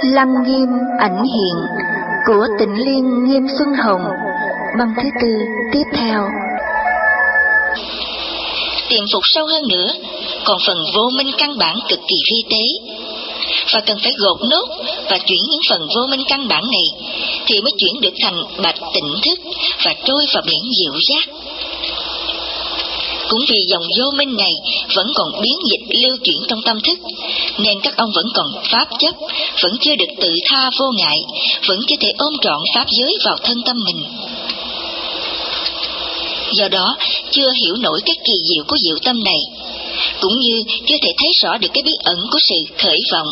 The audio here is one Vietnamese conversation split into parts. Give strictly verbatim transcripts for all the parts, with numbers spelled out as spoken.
Lăng Nghiêm ảnh hiện của Tịnh Liên Nghiêm Xuân Hồng, băng thứ tư tiếp theo. Tiềm phục sâu hơn nữa, còn phần vô minh căn bản cực kỳ vi tế, và cần phải gột nốt và chuyển những phần vô minh căn bản này thì mới chuyển được thành bạch tỉnh thức và trôi vào biển diệu giác. Cũng vì dòng vô minh này vẫn còn biến dịch lưu chuyển trong tâm thức, nên các ông vẫn còn pháp chấp, vẫn chưa được tự tha vô ngại, vẫn chưa thể ôm trọn pháp giới vào thân tâm mình. Do đó, chưa hiểu nổi cái kỳ diệu của diệu tâm này, cũng như chưa thể thấy rõ được cái bí ẩn của sự khởi vọng.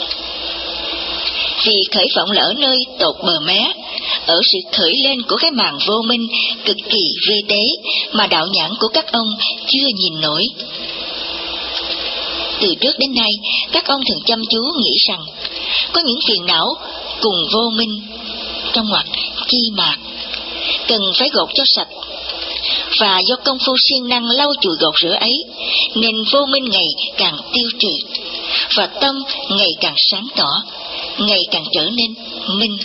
Vì khởi vọng là ở nơi tột bờ mé, ở sự khởi lên của cái màn vô minh cực kỳ vi tế mà đạo nhãn của các ông chưa nhìn nổi. Từ trước đến nay, các ông thường chăm chú nghĩ rằng có những phiền não cùng vô minh trong ngoặc chi mạc cần phải gột cho sạch, và do công phu siêng năng lau chùi gột rửa ấy nên vô minh ngày càng tiêu trừ và tâm ngày càng sáng tỏ, ngày càng trở nên minh.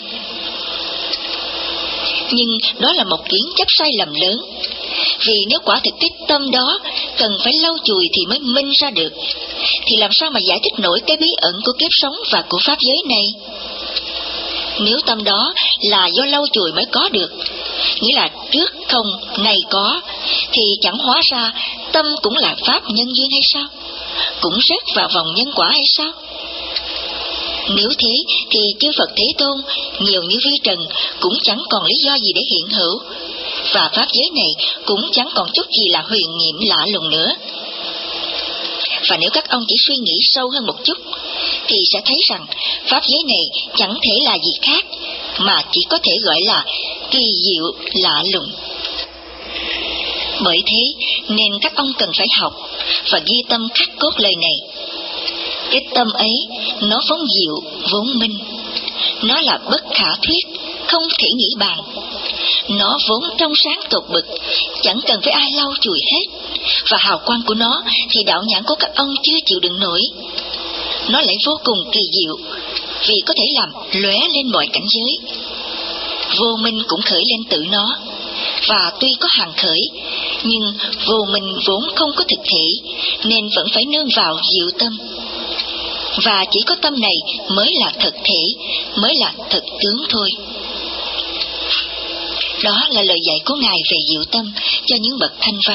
Nhưng đó là một kiến chấp sai lầm lớn, vì nếu quả thực cái tâm đó cần phải lau chùi thì mới minh ra được, thì làm sao mà giải thích nổi cái bí ẩn của kiếp sống và của pháp giới này? Nếu tâm đó là do lau chùi mới có được, nghĩa là trước không nay có, thì chẳng hóa ra tâm cũng là pháp nhân duyên hay sao? Cũng rớt vào vòng nhân quả hay sao? Nếu thế thì chư Phật Thế Tôn nhiều như vi trần cũng chẳng còn lý do gì để hiện hữu, và pháp giới này cũng chẳng còn chút gì là huyền nhiệm lạ lùng nữa. Và nếu các ông chỉ suy nghĩ sâu hơn một chút thì sẽ thấy rằng pháp giới này chẳng thể là gì khác, mà chỉ có thể gọi là kỳ diệu lạ lùng. Bởi thế nên các ông cần phải học và ghi tâm khắc cốt lời này. Cái tâm ấy nó phóng diệu vốn minh, nó là bất khả thuyết, không thể nghĩ bàn. Nó vốn trong sáng tột bực, chẳng cần phải ai lau chùi hết, và hào quang của nó thì đạo nhãn của các ông chưa chịu đựng nổi. Nó lại vô cùng kỳ diệu, vì có thể làm lóe lên mọi cảnh giới. Vô minh cũng khởi lên tự nó, và tuy có hàng khởi, nhưng vô minh vốn không có thực thể, nên vẫn phải nương vào diệu tâm. Và chỉ có tâm này mới là thực thể, mới là thực tướng thôi. Đó là lời dạy của Ngài về diệu tâm cho những bậc thanh văn.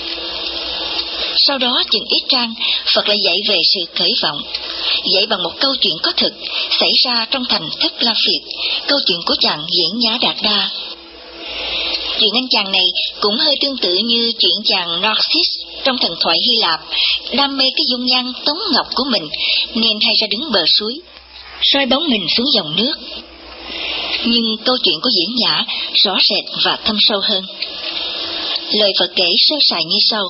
Sau đó chừng ít trang, Phật lại dạy về sự khởi vọng, dạy bằng một câu chuyện có thực xảy ra trong thành Thất La Phiệt, câu chuyện của chàng Diễn Nhã Đạt Đa. Chuyện anh chàng này cũng hơi tương tự như chuyện chàng Narcissus trong thần thoại Hy Lạp, đam mê cái dung nhan tống ngọc của mình nên hay ra đứng bờ suối, soi bóng mình xuống dòng nước. Nhưng câu chuyện của Diễn Nhã rõ rệt và thâm sâu hơn. Lời Phật kể sơ sài như sau: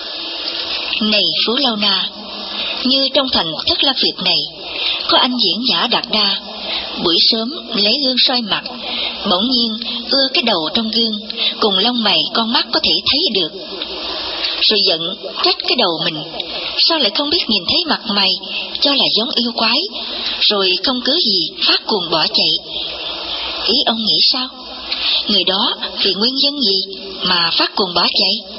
Này Phú Lâu Na, như trong thành Thất La Phiệt này, có anh Diễn Nhã Đạt Đa, buổi sớm lấy gương soi mặt, bỗng nhiên ưa cái đầu trong gương, cùng lông mày con mắt có thể thấy được. Rồi giận trách cái đầu mình, sao lại không biết nhìn thấy mặt mày, cho là giống yêu quái, rồi không cứ gì phát cuồng bỏ chạy. Ý ông nghĩ sao? Người đó vì nguyên nhân gì mà phát cuồng bỏ chạy?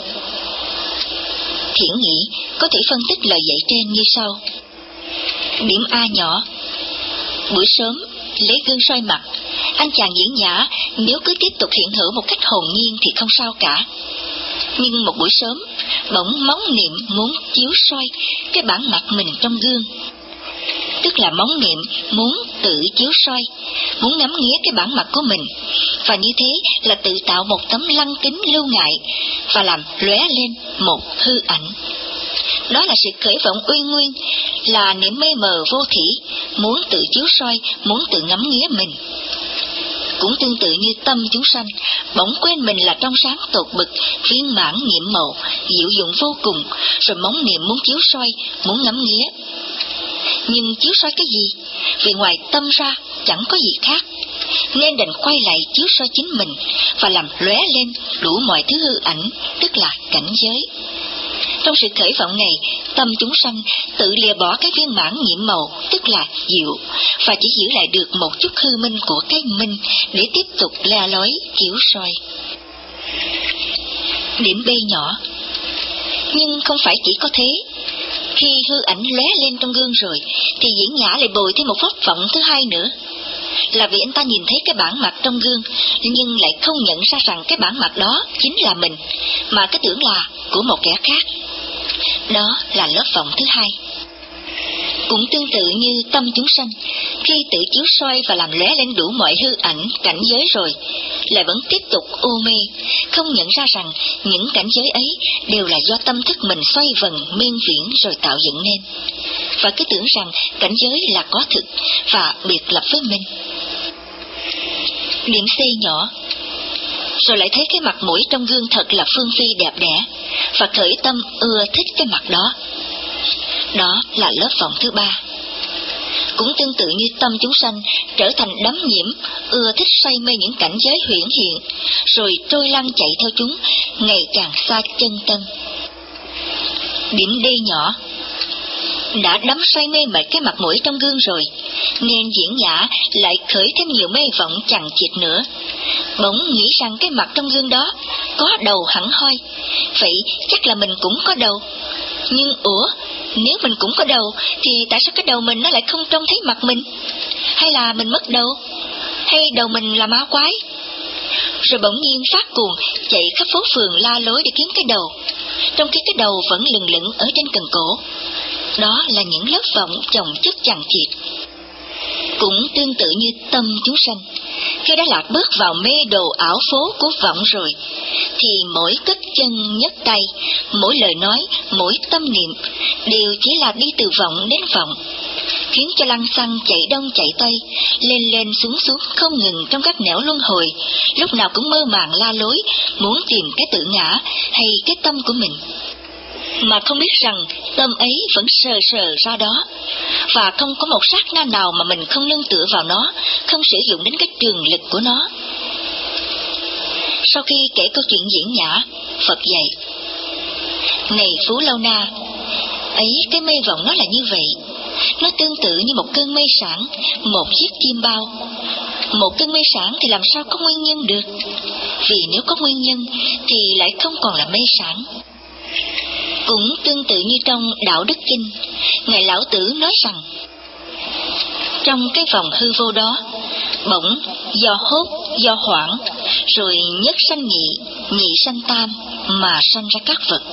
Thiển nghĩ có thể phân tích lời dạy trên như sau. Điểm A nhỏ: buổi sớm lấy gương soi mặt, anh chàng Diễn Nhã nếu cứ tiếp tục hiện hữu một cách hồn nhiên thì không sao cả. Nhưng một buổi sớm, bỗng móng niệm muốn chiếu soi cái bản mặt mình trong gương. Tức là móng niệm muốn tự chiếu soi, muốn ngắm nghía cái bản mặt của mình, và như thế là tự tạo một tấm lăng kính lưu ngại và làm lóe lên một hư ảnh. Đó là sự khởi vọng uy nguyên, là niệm mê mờ vô thỉ, muốn tự chiếu soi, muốn tự ngắm nghía mình. Cũng tương tự như tâm chúng sanh, bỗng quên mình là trong sáng tột bực, viên mãn nhiệm màu, diệu dụng vô cùng, rồi móng niệm muốn chiếu soi, muốn ngắm nghía. Nhưng chiếu soi cái gì? Vì ngoài tâm ra chẳng có gì khác, nên đành quay lại chiếu soi chính mình và làm lóe lên đủ mọi thứ hư ảnh, tức là cảnh giới. Trong sự khởi vọng này, tâm chúng sanh tự lìa bỏ cái viên mãn nhiễm màu, tức là diệu, và chỉ giữ lại được một chút hư minh của cái minh để tiếp tục le lói, chiếu soi. Điểm B nhỏ. Nhưng không phải chỉ có thế. Khi hư ảnh lóe lên trong gương rồi, thì Diễn Nhã lại bồi thêm một pháp vọng thứ hai nữa. Là vì anh ta nhìn thấy cái bản mặt trong gương, nhưng lại không nhận ra rằng cái bản mặt đó chính là mình, mà cái tưởng là của một kẻ khác. Đó là lớp vọng thứ hai. Cũng tương tự như tâm chúng sanh, khi tự chiếu soi và làm lóe lên đủ mọi hư ảnh, cảnh giới rồi, lại vẫn tiếp tục u mê, không nhận ra rằng những cảnh giới ấy đều là do tâm thức mình xoay vần miên viễn rồi tạo dựng nên, và cứ tưởng rằng cảnh giới là có thực và biệt lập với mình. Điểm C nhỏ. Rồi lại thấy cái mặt mũi trong gương thật là phương phi đẹp đẽ, và khởi tâm ưa thích cái mặt đó. Đó là lớp vọng thứ ba. Cũng tương tự như tâm chúng sanh trở thành đắm nhiễm, ưa thích say mê những cảnh giới huyễn hiện, rồi trôi lăn chạy theo chúng, ngày càng xa chân tâm. Điểm D nhỏ. Đã đắm say mê mệt cái mặt mũi trong gương rồi, nên Diễn Nhã lại khởi thêm nhiều mê vọng chằng chịt nữa. Bỗng nghĩ rằng cái mặt trong gương đó có đầu hẳn hoi, vậy chắc là mình cũng có đầu. Nhưng ủa, nếu mình cũng có đầu, thì tại sao cái đầu mình nó lại không trông thấy mặt mình? Hay là mình mất đầu? Hay đầu mình là ma quái? Rồi bỗng nhiên phát cuồng chạy khắp phố phường la lối để kiếm cái đầu, trong khi cái đầu vẫn lừng lững ở trên cần cổ. Đó là những lớp vọng chồng chất chằng chịt. Cũng tương tự như tâm chúng sanh, khi đã lạc bước vào mê đồ ảo phố của vọng rồi, thì mỗi cất chân nhấc tay, mỗi lời nói, mỗi tâm niệm đều chỉ là đi từ vọng đến vọng, khiến cho lăng xăng chạy đông chạy tây, lên lên xuống xuống không ngừng trong các nẻo luân hồi, lúc nào cũng mơ màng la lối, muốn tìm cái tự ngã hay cái tâm của mình, mà không biết rằng tâm ấy vẫn sờ sờ ra đó, và không có một sát na nào mà mình không nương tựa vào nó, không sử dụng đến cái trường lực của nó. Sau khi kể câu chuyện Diễn Nhã, Phật dạy: Này Phú Lâu Na, ấy cái mê vọng nó là như vậy. Nó tương tự như một cơn mê sản, một chiếc chim bao. Một cơn mê sản thì làm sao có nguyên nhân được? Vì nếu có nguyên nhân thì lại không còn là mê sản. Cũng tương tự như trong Đạo Đức Kinh, Ngài Lão Tử nói rằng, trong cái vòng hư vô đó, bỗng do hốt, do hoảng, rồi nhất sanh nhị, nhị sanh tam, mà sanh ra các vật.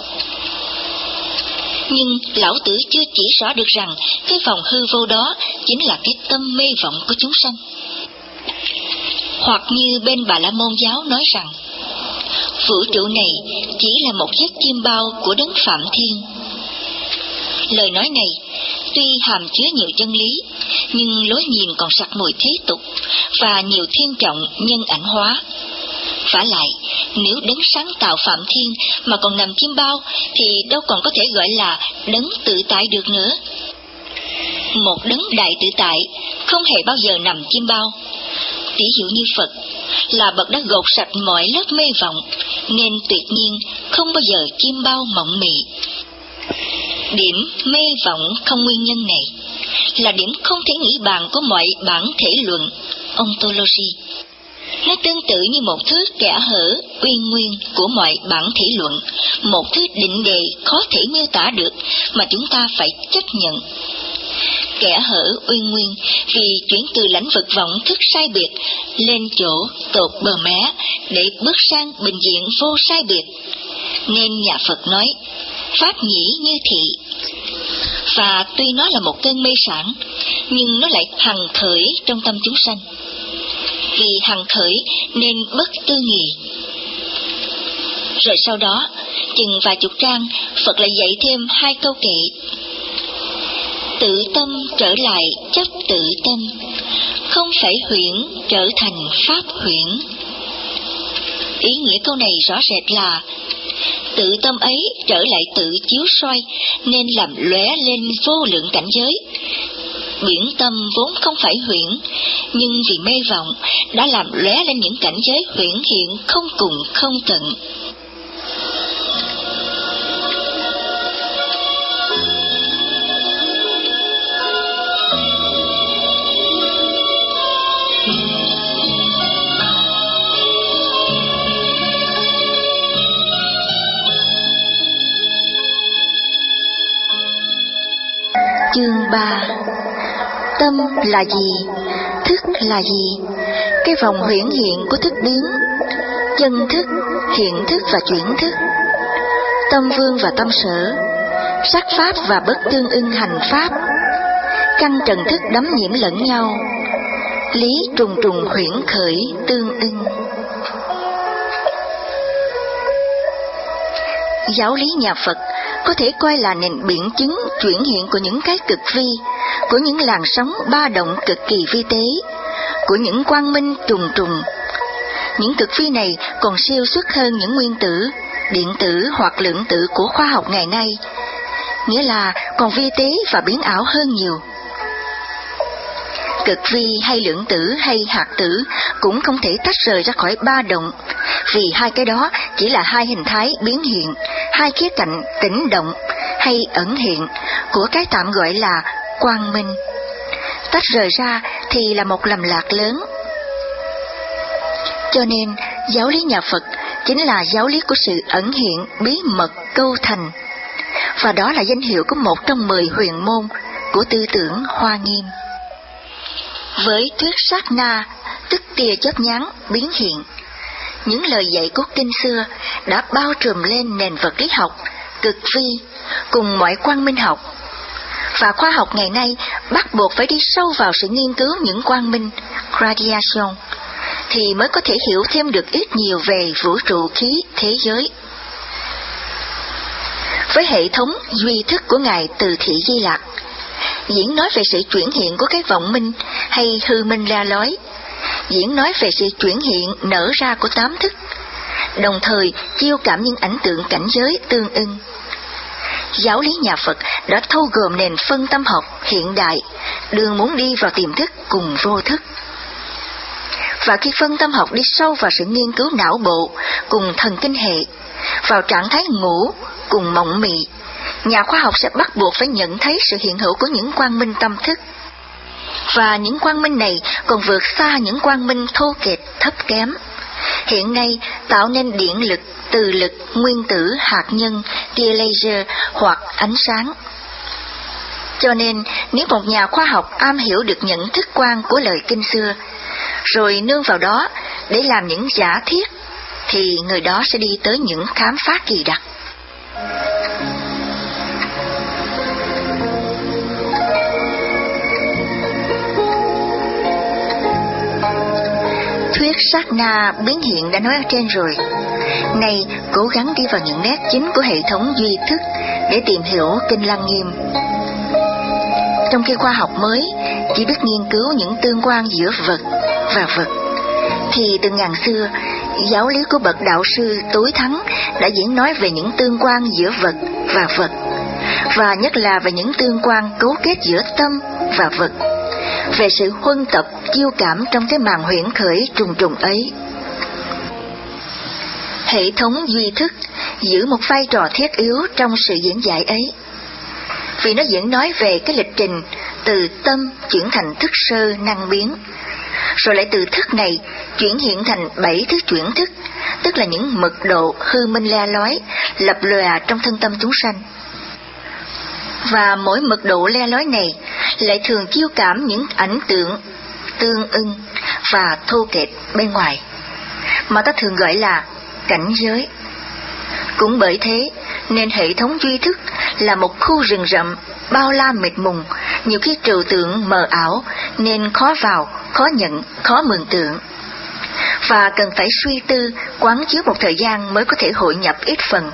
Nhưng Lão Tử chưa chỉ rõ được rằng cái vòng hư vô đó chính là cái tâm mê vọng của chúng sanh. Hoặc như bên Bà La Môn giáo nói rằng, vũ trụ này chỉ là một giấc chim bao của Đấng Phạm Thiên. Lời nói này tuy hàm chứa nhiều chân lý, nhưng lối nhìn còn sặc mùi thế tục và nhiều thiên trọng nhân ảnh hóa. Vả lại, nếu Đấng sáng tạo Phạm Thiên mà còn nằm chim bao, thì đâu còn có thể gọi là Đấng tự tại được nữa. Một Đấng đại tự tại không hề bao giờ nằm chim bao. Ví dụ như Phật là bậc đã gột sạch mọi lớp mê vọng, nên tuyệt nhiên không bao giờ chim bao mộng mị. Điểm mê vọng không nguyên nhân này là điểm không thể nghĩ bàn của mọi bản thể luận ontology. Nó tương tự như một thứ kẽ hở uyên nguyên của mọi bản thể luận, một thứ định đề khó thể miêu tả được mà chúng ta phải chấp nhận. Kẻ hở uyên nguyên vì chuyển từ lãnh vực vọng thức sai biệt lên chỗ tột bờ mé để bước sang bình diện vô sai biệt, nên nhà Phật nói pháp nhĩ như thị. Và tuy nó là một cơn mê sản, nhưng nó lại hằng khởi trong tâm chúng sanh. Vì hằng khởi nên bất tư nghì. Rồi sau đó, chừng vài chục trang, Phật lại dạy thêm hai câu kệ: tự tâm trở lại chấp tự tâm, không phải huyễn trở thành pháp huyễn. Ý nghĩa câu này rõ rệt là tự tâm ấy trở lại tự chiếu soi, nên làm lóe lên vô lượng cảnh giới. Biển tâm vốn không phải huyễn, nhưng vì mê vọng đã làm lóe lên những cảnh giới huyễn hiện không cùng không tận. Chương ba. Tâm là gì? Thức là gì? Cái vòng huyễn hiện của thức biến, chân thức, hiện thức và chuyển thức, tâm vương và tâm sở, sắc pháp và bất tương ưng hành pháp, căn trần thức đắm nhiễm lẫn nhau, lý trùng trùng huyễn khởi tương ưng. Giáo lý nhà Phật có thể coi là nền biện chứng chuyển hiện của những cái cực vi, của những làn sóng ba động cực kỳ vi tế, của những quang minh trùng trùng. Những cực vi này còn siêu xuất hơn những nguyên tử, điện tử hoặc lượng tử của khoa học ngày nay, nghĩa là còn vi tế và biến ảo hơn nhiều. Cực vi hay lượng tử hay hạt tử cũng không thể tách rời ra khỏi ba động, vì hai cái đó chỉ là hai hình thái biến hiện, hai khía cạnh tĩnh động hay ẩn hiện của cái tạm gọi là quang minh. Tách rời ra thì là một lầm lạc lớn. Cho nên giáo lý nhà Phật chính là giáo lý của sự ẩn hiện bí mật câu thành, và đó là danh hiệu của một trong mười huyền môn của tư tưởng Hoa Nghiêm. Với thuyết sát na, tức tia chớp nhoáng biến hiện, những lời dạy của kinh xưa đã bao trùm lên nền vật lý học, cực vi cùng mọi quang minh học, và khoa học ngày nay bắt buộc phải đi sâu vào sự nghiên cứu những quang minh radiation thì mới có thể hiểu thêm được ít nhiều về vũ trụ khí thế giới. Với hệ thống duy thức của Ngài Từ Thị Di Lặc, diễn nói về sự chuyển hiện của cái vọng minh hay hư minh la lói, diễn nói về sự chuyển hiện nở ra của tám thức, đồng thời chiêu cảm những ảnh tượng cảnh giới tương ưng. Giáo lý nhà Phật đã thâu gồm nền phân tâm học hiện đại, đường muốn đi vào tiềm thức cùng vô thức. Và khi phân tâm học đi sâu vào sự nghiên cứu não bộ cùng thần kinh hệ, vào trạng thái ngủ cùng mộng mị, nhà khoa học sẽ bắt buộc phải nhận thấy sự hiện hữu của những quang minh tâm thức. Và những quang minh này còn vượt xa những quang minh thô kệch thấp kém, hiện nay tạo nên điện lực, từ lực, nguyên tử, hạt nhân, tia laser hoặc ánh sáng. Cho nên nếu một nhà khoa học am hiểu được nhận thức quan của lời kinh xưa, rồi nương vào đó để làm những giả thiết, thì người đó sẽ đi tới những khám phá kỳ đặc. Thuyết sát na biến hiện đã nói ở trên rồi. Nay cố gắng đi vào những nét chính của hệ thống duy thức để tìm hiểu Kinh Lăng Nghiêm. Trong khi khoa học mới chỉ biết nghiên cứu những tương quan giữa vật và vật, thì từ ngàn xưa, giáo lý của bậc đạo sư tối thắng đã diễn nói về những tương quan giữa vật và vật, và nhất là về những tương quan cấu kết giữa tâm và vật, về sự huân tập chiêu cảm trong cái màn huyễn khởi trùng trùng ấy. Hệ thống duy thức giữ một vai trò thiết yếu trong sự diễn giải ấy, vì nó diễn nói về cái lịch trình từ tâm chuyển thành thức sơ năng biến, rồi lại từ thức này chuyển hiện thành bảy thứ chuyển thức, tức là những mật độ hư minh le lói lập lòe trong thân tâm chúng sanh. Và mỗi mật độ le lói này lại thường chiêu cảm những ảnh tượng tương ưng và thô kệch bên ngoài, mà ta thường gọi là cảnh giới. Cũng bởi thế nên hệ thống duy thức là một khu rừng rậm bao la mịt mùng, nhiều khi trừu tượng mờ ảo nên khó vào, khó nhận, khó mường tượng, và cần phải suy tư quán chiếu một thời gian mới có thể hội nhập ít phần.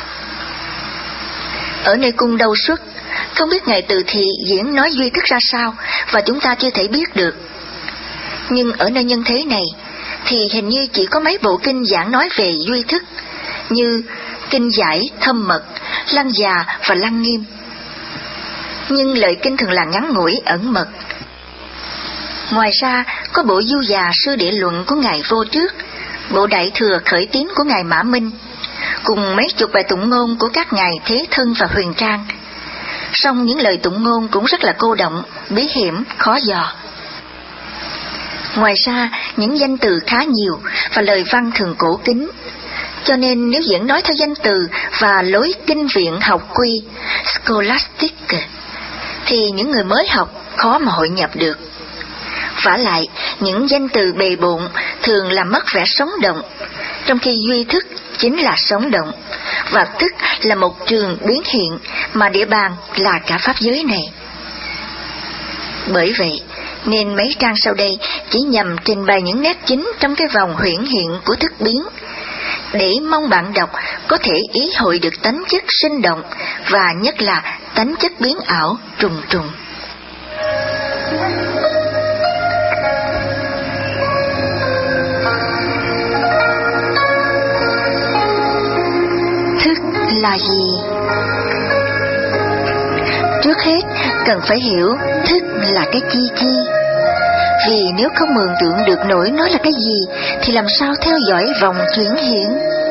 Ở nơi cung Đâu Xuất, không biết Ngài Từ Thị diễn nói duy thức ra sao, và chúng ta chưa thể biết được. Nhưng ở nơi nhân thế này thì hình như chỉ có mấy bộ kinh giảng nói về duy thức, như Kinh Giải, Thâm Mật, Lăng Già và Lăng Nghiêm. Nhưng lời kinh thường là ngắn ngủi ẩn mật. Ngoài ra có bộ Du Già Sư Địa Luận của Ngài Vô Trước, bộ Đại Thừa Khởi Tín của Ngài Mã Minh, cùng mấy chục bài tụng ngôn của các ngài Thế Thân và Huyền Trang. Song những lời tụng ngôn cũng rất là cô động, bí hiểm, khó dò. Ngoài ra những danh từ khá nhiều và lời văn thường cổ kính, cho nên nếu diễn nói theo danh từ và lối kinh viện học quy scholastic thì những người mới học khó mà hội nhập được. Vả lại, những danh từ bề bộn thường làm mất vẻ sống động, trong khi duy thức chính là sống động, và thức là một trường biến hiện mà địa bàn là cả pháp giới này. Bởi vậy, nên mấy trang sau đây chỉ nhằm trình bày những nét chính trong cái vòng huyễn hiện của thức biến, để mong bạn đọc có thể ý hội được tánh chất sinh động và nhất là tánh chất biến ảo trùng trùng. Thức là gì? Trước hết, cần phải hiểu thức là cái chi chi. Vì nếu không mường tượng được nổi nó là cái gì, thì làm sao theo dõi vòng chuyển hiện?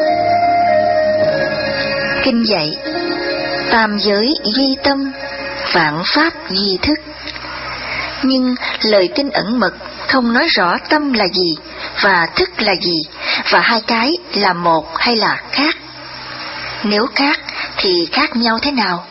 Kinh dạy, tam giới duy tâm, vạn pháp duy thức. Nhưng lời kinh ẩn mật không nói rõ tâm là gì và thức là gì, và hai cái là một hay là khác. Nếu khác thì khác nhau thế nào?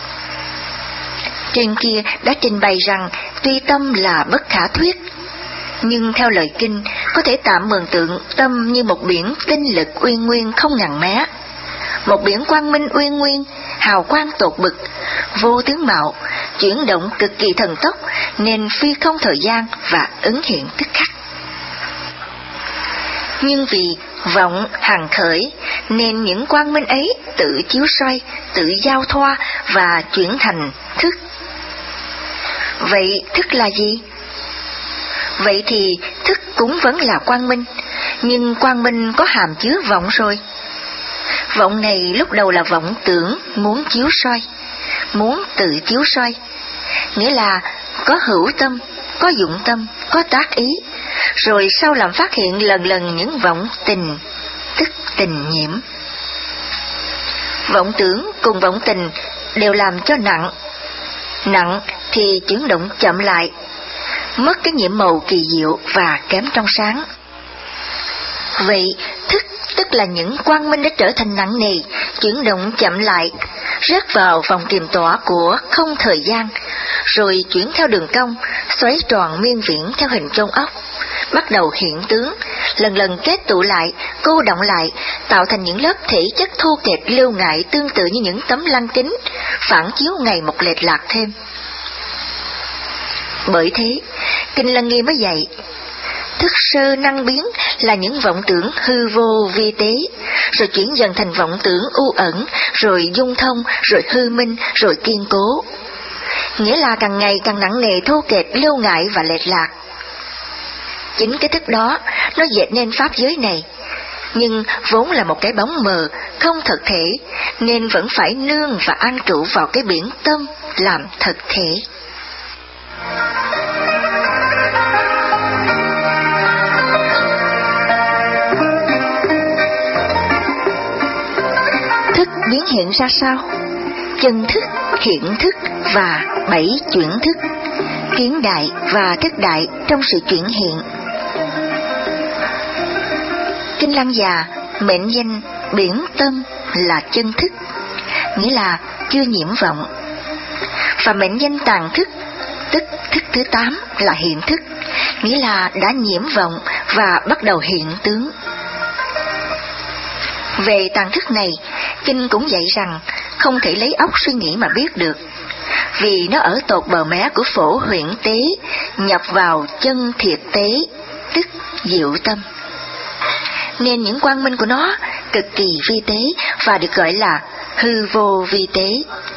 Trên kia đã trình bày rằng tuy tâm là bất khả thuyết, nhưng theo lời kinh có thể tạm mường tượng tâm như một biển tinh lực uyên nguyên không ngần mé, một biển quang minh uyên nguyên, hào quang tột bực, vô tướng mạo, chuyển động cực kỳ thần tốc, nên phi không thời gian và ứng hiện tức khắc. Nhưng vì vọng hằng khởi, nên những quang minh ấy tự chiếu soi, tự giao thoa và chuyển thành thức. Vậy thức là gì? Vậy thì thức cũng vẫn là quang minh, nhưng quang minh có hàm chứa vọng rồi. Vọng này lúc đầu là vọng tưởng muốn chiếu soi, muốn tự chiếu soi, nghĩa là có hữu tâm, có dụng tâm, có tác ý, rồi sau làm phát hiện lần lần những vọng tình, tức tình nhiễm. Vọng tưởng cùng vọng tình đều làm cho nặng, nặng thì chuyển động chậm lại, mất cái nhiệm màu kỳ diệu và kém trong sáng. Vậy thức tức là những quang minh đã trở thành nặng nề, chuyển động chậm lại, rớt vào vòng kiềm tỏa của không thời gian, rồi chuyển theo đường cong, xoáy tròn miên viễn theo hình chông ốc, bắt đầu hiện tướng, lần lần kết tụ lại, cô động lại, tạo thành những lớp thể chất thô kệch lưu ngại tương tự như những tấm lăng kính, phản chiếu ngày một lệch lạc thêm. Bởi thế, Kinh Lăng Nghiêm mới dạy, thức sơ năng biến là những vọng tưởng hư vô vi tế, rồi chuyển dần thành vọng tưởng u ẩn, rồi dung thông, rồi hư minh, rồi kiên cố. Nghĩa là càng ngày càng nặng nề thô kệch lưu ngại và lệch lạc. Chính cái thức đó, nó dệt nên pháp giới này, nhưng vốn là một cái bóng mờ, không thực thể, nên vẫn phải nương và an trụ vào cái biển tâm làm thực thể. Thức biến hiện ra sao? Chân thức, hiện thức và bảy chuyển thức, kiến đại và thức đại trong sự chuyển hiện. Kinh Lăng Già mệnh danh biển tâm là chân thức, nghĩa là chưa nhiễm vọng, và mệnh danh tàn thức, tức thức thứ tám là hiện thức, nghĩa là đã nhiễm vọng và bắt đầu hiện tướng. Về tàn thức này, Kinh cũng dạy rằng không thể lấy óc suy nghĩ mà biết được, vì nó ở tột bờ mé của phổ huyễn tế, nhập vào chân thiệt tế, tức diệu tâm. Nên những quang minh của nó cực kỳ vi tế và được gọi là hư vô vi tế.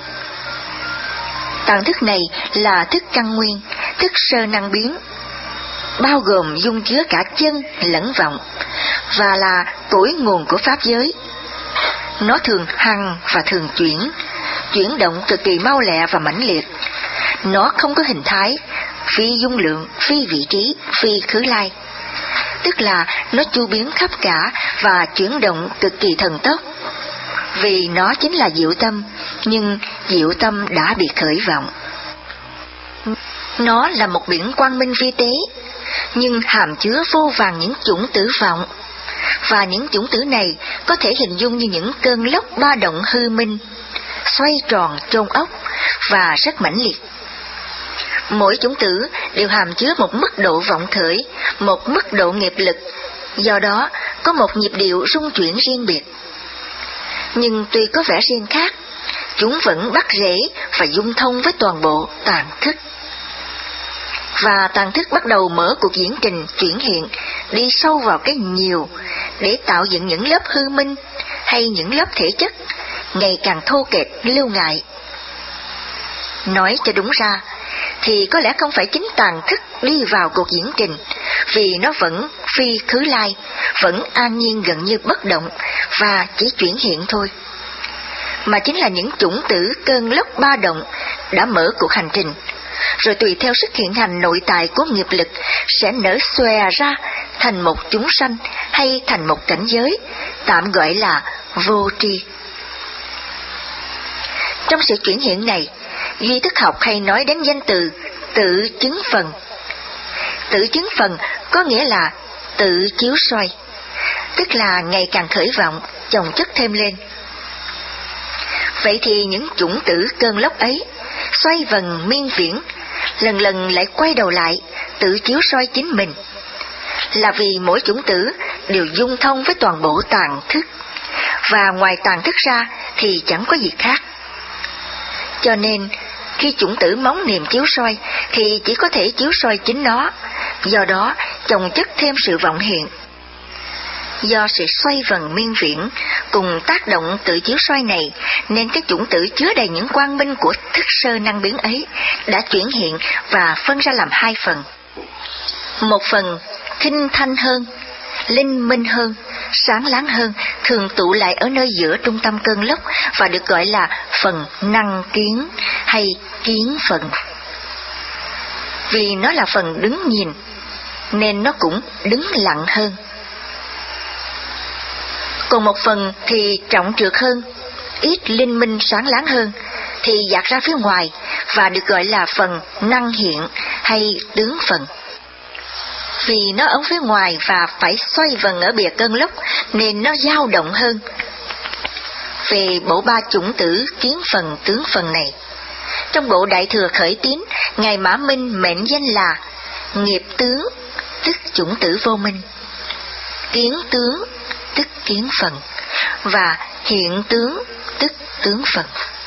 Tàn thức này là thức căn nguyên, thức sơ năng biến, bao gồm dung chứa cả chân lẫn vọng, và là cội nguồn của pháp giới. Nó thường hằng và thường chuyển, chuyển động cực kỳ mau lẹ và mãnh liệt. Nó không có hình thái, phi dung lượng, phi vị trí, phi khứ lai, tức là nó chu biến khắp cả và chuyển động cực kỳ thần tốc. Vì nó chính là diệu tâm, nhưng diệu tâm đã bị khởi vọng. Nó là một biển quang minh vi tế, nhưng hàm chứa vô vàn những chủng tử vọng, và những chủng tử này có thể hình dung như những cơn lốc ba động hư minh, xoay tròn chôn ốc và rất mãnh liệt. Mỗi chủng tử đều hàm chứa một mức độ vọng khởi, một mức độ nghiệp lực, do đó có một nhịp điệu rung chuyển riêng biệt. Nhưng tuy có vẻ riêng khác, chúng vẫn bắt rễ và dung thông với toàn bộ tàn thức. Và tàn thức bắt đầu mở cuộc diễn trình chuyển hiện, đi sâu vào cái nhiều, để tạo dựng những lớp hư minh hay những lớp thể chất ngày càng thô kệch lưu ngại. Nói cho đúng ra, thì có lẽ không phải chính tàn thức đi vào cuộc diễn trình, vì nó vẫn phi khứ lai, vẫn an nhiên gần như bất động và chỉ chuyển hiện thôi, mà chính là những chủng tử cơn lốc ba động đã mở cuộc hành trình, rồi tùy theo sức hiện hành nội tại của nghiệp lực sẽ nở xòe ra thành một chúng sanh hay thành một cảnh giới, tạm gọi là vô tri. Trong sự chuyển hiện này, duy thức học hay nói đến danh từ tự chứng phần. Tự chứng phần có nghĩa là tự chiếu soi, tức là ngày càng khởi vọng, chồng chất thêm lên. Vậy thì những chủng tử cơn lốc ấy xoay vần miên viễn, lần lần lại quay đầu lại tự chiếu soi chính mình, là vì mỗi chủng tử đều dung thông với toàn bộ tàn thức, và ngoài tàn thức ra thì chẳng có gì khác. Cho nên khi chủng tử móng niềm chiếu soi thì chỉ có thể chiếu soi chính nó, do đó chồng chất thêm sự vọng hiện. Do sự xoay vần miên viễn cùng tác động tự chiếu soi này, nên cái chủng tử chứa đầy những quang minh của thức sơ năng biến ấy đã chuyển hiện và phân ra làm hai phần. Một phần thinh thanh hơn, linh minh hơn, sáng láng hơn, thường tụ lại ở nơi giữa trung tâm cơn lốc và được gọi là phần năng kiến hay kiến phần. Vì nó là phần đứng nhìn, nên nó cũng đứng lặng hơn. Còn một phần thì trọng trược hơn, ít linh minh sáng láng hơn, thì dạt ra phía ngoài và được gọi là phần năng hiện hay tướng phần. Vì nó ở phía ngoài và phải xoay vần ở bìa cơn lốc nên nó dao động hơn. Về bộ ba chủng tử kiến phần tướng phần này, trong bộ Đại Thừa Khởi Tín, Ngài Mã Minh mệnh danh là nghiệp tướng, tức chủng tử vô minh, kiến tướng, tức kiến phần, và hiện tướng, tức tướng phần.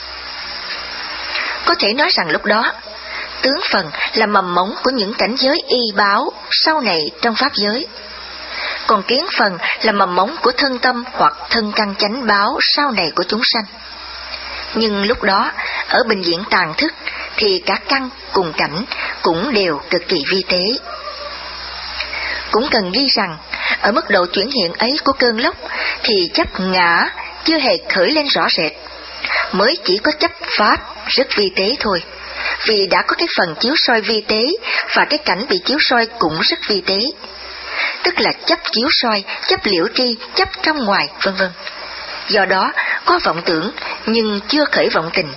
Có thể nói rằng lúc đó, tướng phần là mầm mống của những cảnh giới y báo sau này trong pháp giới, còn kiến phần là mầm mống của thân tâm hoặc thân căn chánh báo sau này của chúng sanh. Nhưng lúc đó, ở bình diện tàn thức thì cả căn cùng cảnh cũng đều cực kỳ vi tế. Cũng cần ghi rằng, ở mức độ chuyển hiện ấy của cơn lốc thì chấp ngã chưa hề khởi lên rõ rệt, mới chỉ có chấp pháp rất vi tế thôi, vì đã có cái phần chiếu soi vi tế và cái cảnh bị chiếu soi cũng rất vi tế, tức là chấp chiếu soi, chấp liễu tri, chấp trong ngoài, vân vân. Do đó có vọng tưởng nhưng chưa khởi vọng tình.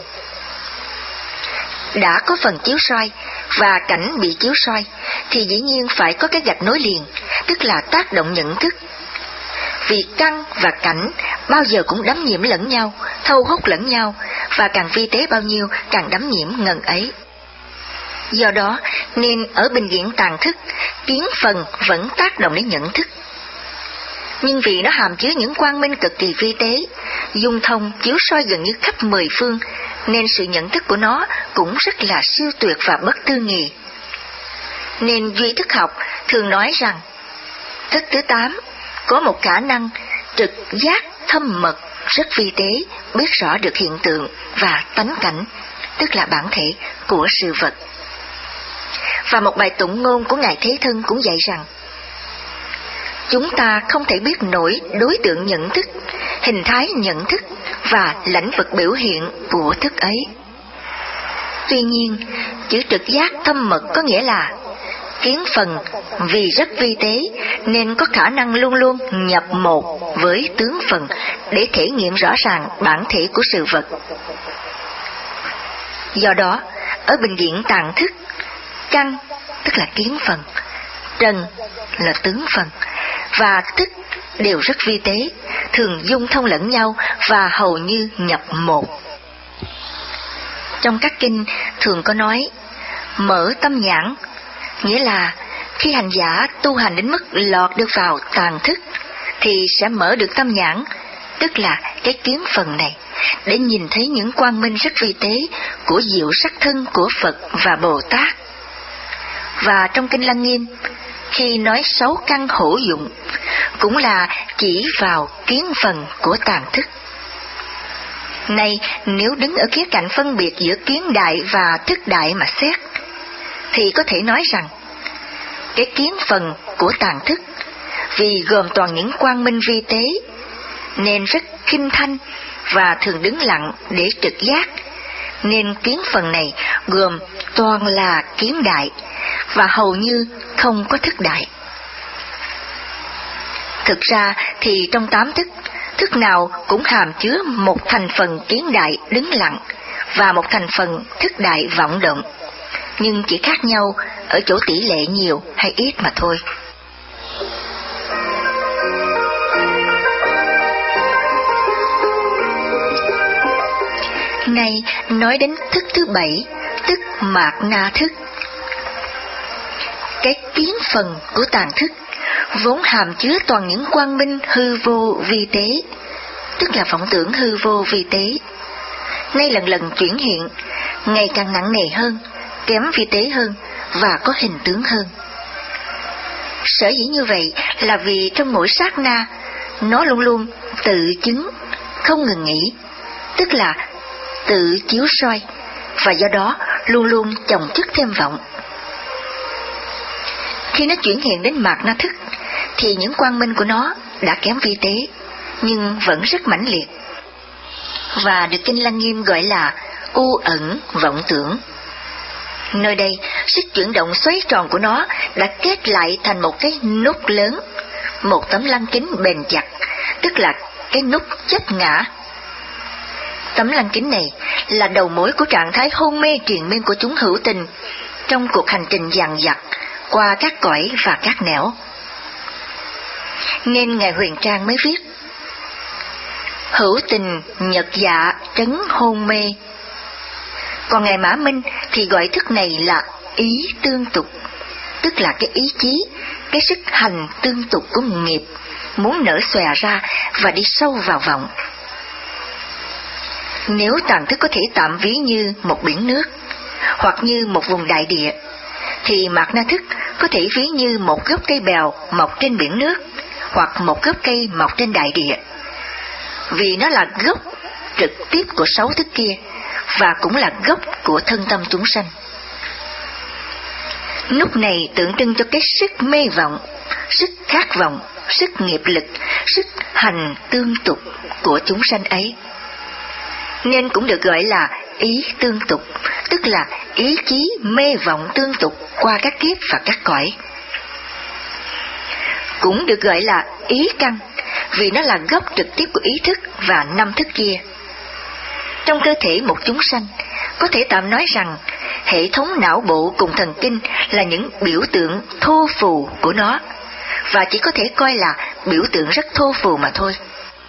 Đã có phần chiếu soi và cảnh bị chiếu soi thì dĩ nhiên phải có cái gạch nối liền, tức là tác động nhận thức. Vì căn và cảnh bao giờ cũng đắm nhiễm lẫn nhau, thâu hút lẫn nhau, và càng vi tế bao nhiêu càng đắm nhiễm ngần ấy. Do đó nên ở bình diện tàn thức, kiến phần vẫn tác động đến nhận thức. Nhưng vì nó hàm chứa những quang minh cực kỳ vi tế, dung thông chiếu soi gần như khắp mười phương, nên sự nhận thức của nó cũng rất là siêu tuyệt và bất tư nghì. Nên duy thức học thường nói rằng, thức thứ tám có một khả năng trực giác thâm mật rất vi tế, biết rõ được hiện tượng và tánh cảnh, tức là bản thể của sự vật. Và một bài tụng ngôn của Ngài Thế Thân cũng dạy rằng, chúng ta không thể biết nổi đối tượng nhận thức, hình thái nhận thức và lĩnh vực biểu hiện của thức ấy. Tuy nhiên, chữ trực giác thâm mật có nghĩa là kiến phần vì rất vi tế nên có khả năng luôn luôn nhập một với tướng phần để thể nghiệm rõ ràng bản thể của sự vật. Do đó, ở bình diện tàn thức, căn tức là kiến phần, trần là tướng phần và thức đều rất vi tế, thường dung thông lẫn nhau và hầu như nhập một. Trong các kinh thường có nói, mở tâm nhãn, nghĩa là khi hành giả tu hành đến mức lọt được vào tàng thức thì sẽ mở được tâm nhãn, tức là cái kiến phần này, để nhìn thấy những quang minh rất vi tế của diệu sắc thân của Phật và Bồ Tát. Và trong Kinh Lăng Nghiêm, khi nói sáu căn hữu dụng, cũng là chỉ vào kiến phần của tàng thức. Này, nếu đứng ở khía cạnh phân biệt giữa kiến đại và thức đại mà xét, thì có thể nói rằng, cái kiến phần của tàng thức, vì gồm toàn những quang minh vi tế, nên rất khinh thanh và thường đứng lặng để trực giác, nên kiến phần này gồm toàn là kiến đại, và hầu như không có thức đại. Thực ra thì trong tám thức, thức nào cũng hàm chứa một thành phần kiến đại đứng lặng và một thành phần thức đại vọng động, nhưng chỉ khác nhau ở chỗ tỷ lệ nhiều hay ít mà thôi. Này, nói đến thức thứ bảy, tức mạt na thức. Cái kiến phần của tàng thức vốn hàm chứa toàn những quang minh hư vô vi tế, tức là vọng tưởng hư vô vi tế, nay lần lần chuyển hiện, ngày càng nặng nề hơn, kém vi tế hơn và có hình tướng hơn. Sở dĩ như vậy là vì trong mỗi sát na, nó luôn luôn tự chứng, không ngừng nghỉ, tức là tự chiếu soi, và do đó luôn luôn chồng chất thêm vọng. Khi nó chuyển hiện đến mạt na thức, thì những quang minh của nó đã kém vi tế, nhưng vẫn rất mãnh liệt, và được Kinh Lăng Nghiêm gọi là u ẩn vọng tưởng. Nơi đây, sức chuyển động xoáy tròn của nó đã kết lại thành một cái nút lớn, một tấm lăng kính bền chặt, tức là cái nút chấp ngã. Tấm lăng kính này là đầu mối của trạng thái hôn mê triền miên của chúng hữu tình trong cuộc hành trình dằng dặc qua các cõi và các nẻo. Nên Ngài Huyền Trang mới viết: hữu tình nhật dạ trấn hôn mê. Còn Ngài Mã Minh thì gọi thức này là ý tương tục, tức là cái ý chí, cái sức hành tương tục của nghiệp, muốn nở xòe ra và đi sâu vào vọng. Nếu tàng thức có thể tạm ví như một biển nước, hoặc như một vùng đại địa, thì mạt na thức có thể ví như một gốc cây bèo mọc trên biển nước, hoặc một gốc cây mọc trên đại địa, vì nó là gốc trực tiếp của sáu thức kia, và cũng là gốc của thân tâm chúng sanh. Nút này tượng trưng cho cái sức mê vọng, sức khát vọng, sức nghiệp lực, sức hành tương tục của chúng sanh ấy, nên cũng được gọi là ý tương tục, tức là ý chí mê vọng tương tục qua các kiếp và các cõi. Cũng được gọi là ý căn, vì nó là gốc trực tiếp của ý thức và năm thức kia. Trong cơ thể một chúng sanh, có thể tạm nói rằng hệ thống não bộ cùng thần kinh là những biểu tượng thô phù của nó, và chỉ có thể coi là biểu tượng rất thô phù mà thôi.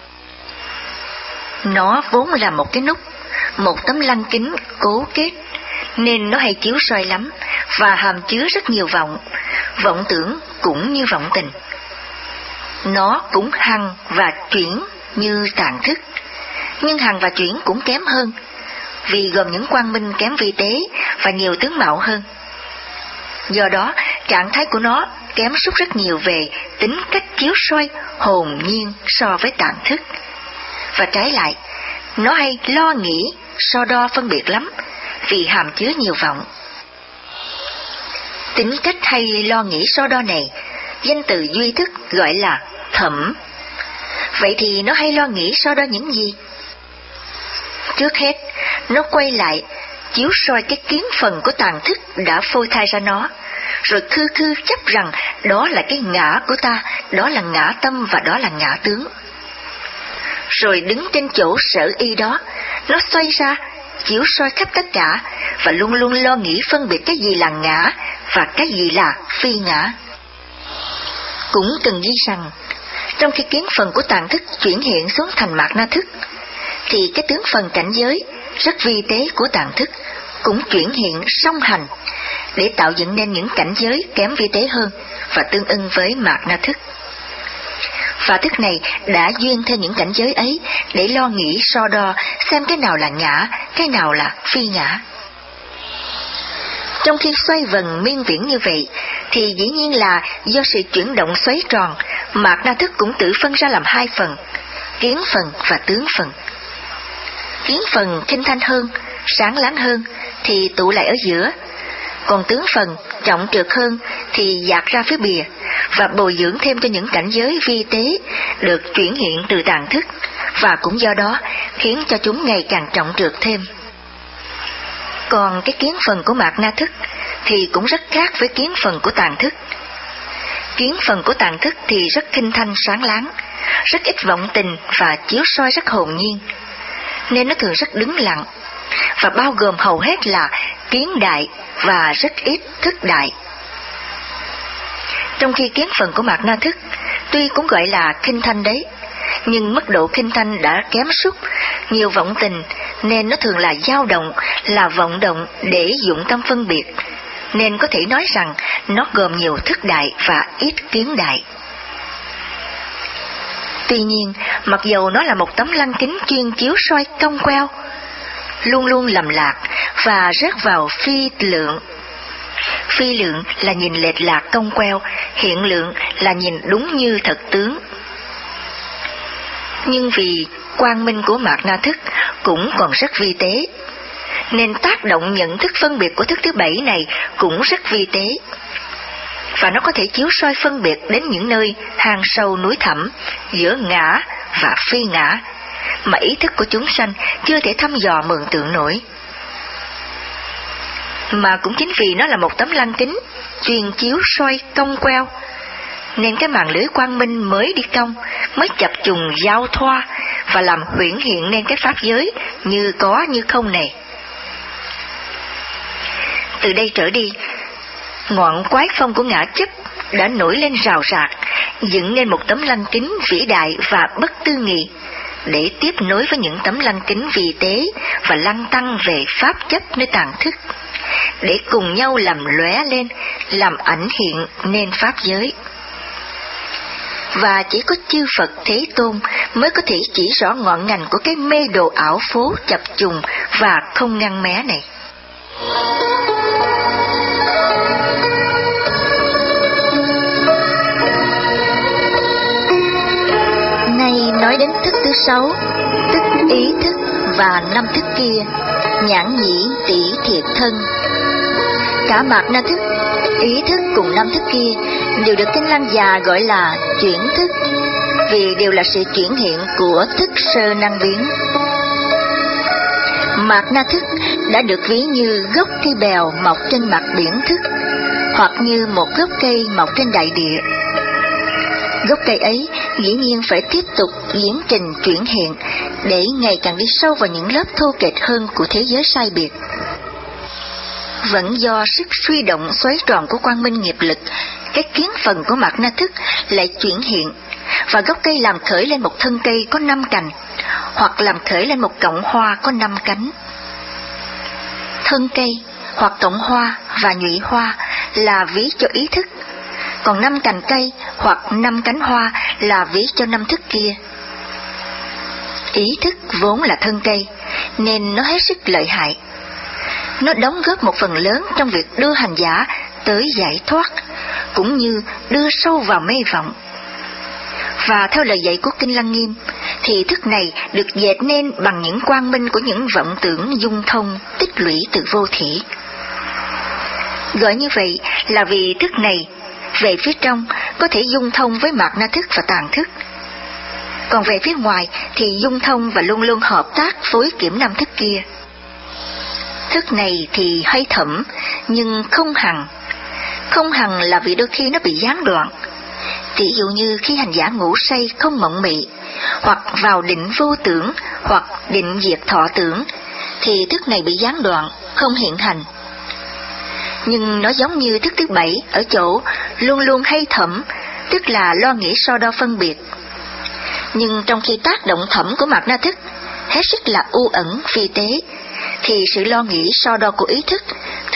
Nó vốn là một cái nút, một tấm lăng kính cố kết, nên nó hay chiếu soi lắm, và hàm chứa rất nhiều vọng, vọng tưởng cũng như vọng tình. Nó cũng hằng và chuyển như tàng thức, nhưng hằng và chuyển cũng kém hơn, vì gồm những quang minh kém vi tế và nhiều tướng mạo hơn. Do đó, trạng thái của nó kém sút rất nhiều về tính cách chiếu soi hồn nhiên so với tàng thức. Và trái lại, nó hay lo nghĩ, so đo phân biệt lắm, vì hàm chứa nhiều vọng. Tính cách hay lo nghĩ so đo này, danh từ duy thức gọi là thẩm. Vậy thì nó hay lo nghĩ so đo những gì? Trước hết, nó quay lại chiếu soi cái kiến phần của tàng thức đã phôi thai ra nó, rồi khư khư chấp rằng đó là cái ngã của ta, đó là ngã tâm và đó là ngã tướng. Rồi đứng trên chỗ sở y đó, nó xoay ra, chiếu soi khắp tất cả, và luôn luôn lo nghĩ phân biệt cái gì là ngã và cái gì là phi ngã. Cũng từng ghi rằng, trong khi kiến phần của tàng thức chuyển hiện xuống thành mạt na thức, thì cái tướng phần cảnh giới rất vi tế của tàng thức cũng chuyển hiện song hành, để tạo dựng nên những cảnh giới kém vi tế hơn và tương ưng với mạt na thức. Và thức này đã duyên theo những cảnh giới ấy để lo nghĩ so đo xem cái nào là ngã, cái nào là phi ngã. Trong khi xoay vần miên viễn như vậy, thì dĩ nhiên là do sự chuyển động xoáy tròn, mạt na thức cũng tự phân ra làm hai phần, kiến phần và tướng phần. Kiến phần thinh thanh hơn, sáng láng hơn thì tụ lại ở giữa, còn tướng phần trọng trượt hơn thì dạt ra phía bìa và bồi dưỡng thêm cho những cảnh giới vi tế được chuyển hiện từ tàng thức, và cũng do đó khiến cho chúng ngày càng trọng trượt thêm. Còn cái kiến phần của mạt na thức thì cũng rất khác với kiến phần của tàng thức. Kiến phần của tàng thức thì rất thinh thanh sáng láng, rất ít vọng tình và chiếu soi rất hồn nhiên, nên nó thường rất đứng lặng, và bao gồm hầu hết là kiến đại và rất ít thức đại. Trong khi kiến phần của mạt na thức tuy cũng gọi là khinh thanh đấy, nhưng mức độ khinh thanh đã kém sút, nhiều vọng tình, nên nó thường là dao động, là vọng động để dụng tâm phân biệt, nên có thể nói rằng nó gồm nhiều thức đại và ít kiến đại. Tuy nhiên, mặc dầu nó là một tấm lăng kính chuyên chiếu soi cong queo, luôn luôn lầm lạc và rớt vào phi lượng. Phi lượng là nhìn lệch lạc cong queo, hiện lượng là nhìn đúng như thật tướng. Nhưng vì quang minh của mạt na thức cũng còn rất vi tế, nên tác động nhận thức phân biệt của thức thứ bảy này cũng rất vi tế, và nó có thể chiếu soi phân biệt đến những nơi hang sâu núi thẳm giữa ngã và phi ngã mà ý thức của chúng sanh chưa thể thăm dò mường tượng nổi. Mà cũng chính vì nó là một tấm lăng kính chuyên chiếu soi cong queo, nên cái màn lưới quang minh mới đi cong mới chập trùng giao thoa và làm huyễn hiện nên cái pháp giới như có như không này. Từ đây trở đi, ngọn quái phong của ngã chấp đã nổi lên rào rạc, dựng nên một tấm lăng kính vĩ đại và bất tư nghị, để tiếp nối với những tấm lăng kính vi tế và lăng tăng về pháp chấp nơi tàng thức, để cùng nhau làm lóe lên, làm ảnh hiện nên pháp giới. Và chỉ có chư Phật Thế Tôn mới có thể chỉ rõ ngọn ngành của cái mê đồ ảo phố chập trùng và không ngăn mé này. Nay nói đến thức thứ sáu, tức ý thức và năm thức kia, nhãn nhĩ tỷ thiệt thân. Cả mạt na thức, ý thức cùng năm thức kia đều được Kinh Lăng Già gọi là chuyển thức, vì đều là sự chuyển hiện của thức sơ năng biến. Mạt na thức đã được ví như gốc cây bèo mọc trên mặt biển thức, hoặc như một gốc cây mọc trên đại địa. Gốc cây ấy dĩ nhiên phải tiếp tục diễn trình chuyển hiện để ngày càng đi sâu vào những lớp thô kệch hơn của thế giới sai biệt. Vẫn do sức suy động xoáy tròn của quang minh nghiệp lực, cái kiến phần của mạt na thức lại chuyển hiện, và gốc cây làm khởi lên một thân cây có năm cành, hoặc làm khởi lên một cọng hoa có năm cánh. Thân cây hoặc cọng hoa và nhụy hoa là ví cho ý thức, còn năm cành cây hoặc năm cánh hoa là ví cho năm thức kia. Ý thức vốn là thân cây, nên nó hết sức lợi hại. Nó đóng góp một phần lớn trong việc đưa hành giả tới giải thoát, cũng như đưa sâu vào mê vọng. Và theo lời dạy của Kinh Lăng Nghiêm, thì thức này được dệt nên bằng những quang minh của những vọng tưởng dung thông tích lũy từ vô thỉ. Gọi như vậy là vì thức này về phía trong có thể dung thông với mạt na thức và tàng thức, còn về phía ngoài thì dung thông và luôn luôn hợp tác phối kiểm năm thức kia. Thức này thì hay thẩm nhưng không hằng. Không hằng là vì đôi khi nó bị gián đoạn. Tỷ dụ như khi hành giả ngủ say không mộng mị, hoặc vào định vô tưởng, hoặc định diệt thọ tưởng, thì thức này bị gián đoạn, không hiện hành. Nhưng nó giống như thức thứ bảy ở chỗ luôn luôn hay thẩm, tức là lo nghĩ so đo phân biệt. Nhưng trong khi tác động thẩm của mạt na thức hết sức là u ẩn phi tế, thì sự lo nghĩ so đo của ý thức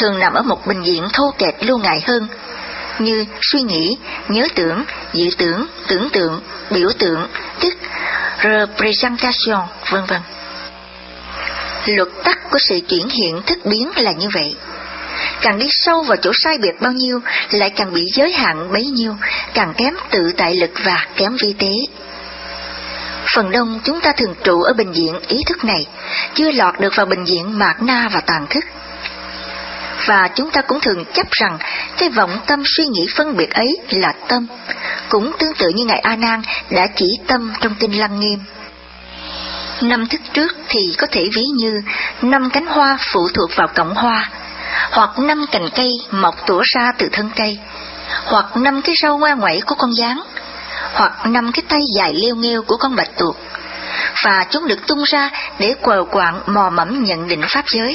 thường nằm ở một bình diện thô kệch lâu ngày hơn, như suy nghĩ, nhớ tưởng, dự tưởng, tưởng tượng, biểu tượng, tức representation, vân vân. Luật tắc của sự chuyển hiện thức biến là như vậy. Càng đi sâu vào chỗ sai biệt bao nhiêu, lại càng bị giới hạn bấy nhiêu, càng kém tự tại lực và kém vi tế. Phần đông chúng ta thường trụ ở bình diện ý thức này, chưa lọt được vào bình diện mạt na và tàn thức. Và chúng ta cũng thường chấp rằng cái vọng tâm suy nghĩ phân biệt ấy là tâm, cũng tương tự như Ngài A Nan đã chỉ tâm trong Kinh Lăng Nghiêm. Năm thức trước thì có thể ví như năm cánh hoa phụ thuộc vào cọng hoa, hoặc năm cành cây mọc tủa ra từ thân cây, hoặc năm cái râu ngoe ngoẩy của con gián, hoặc năm cái tay dài leo nghêu của con bạch tuộc, và chúng được tung ra để quờ quạng mò mẫm nhận định pháp giới.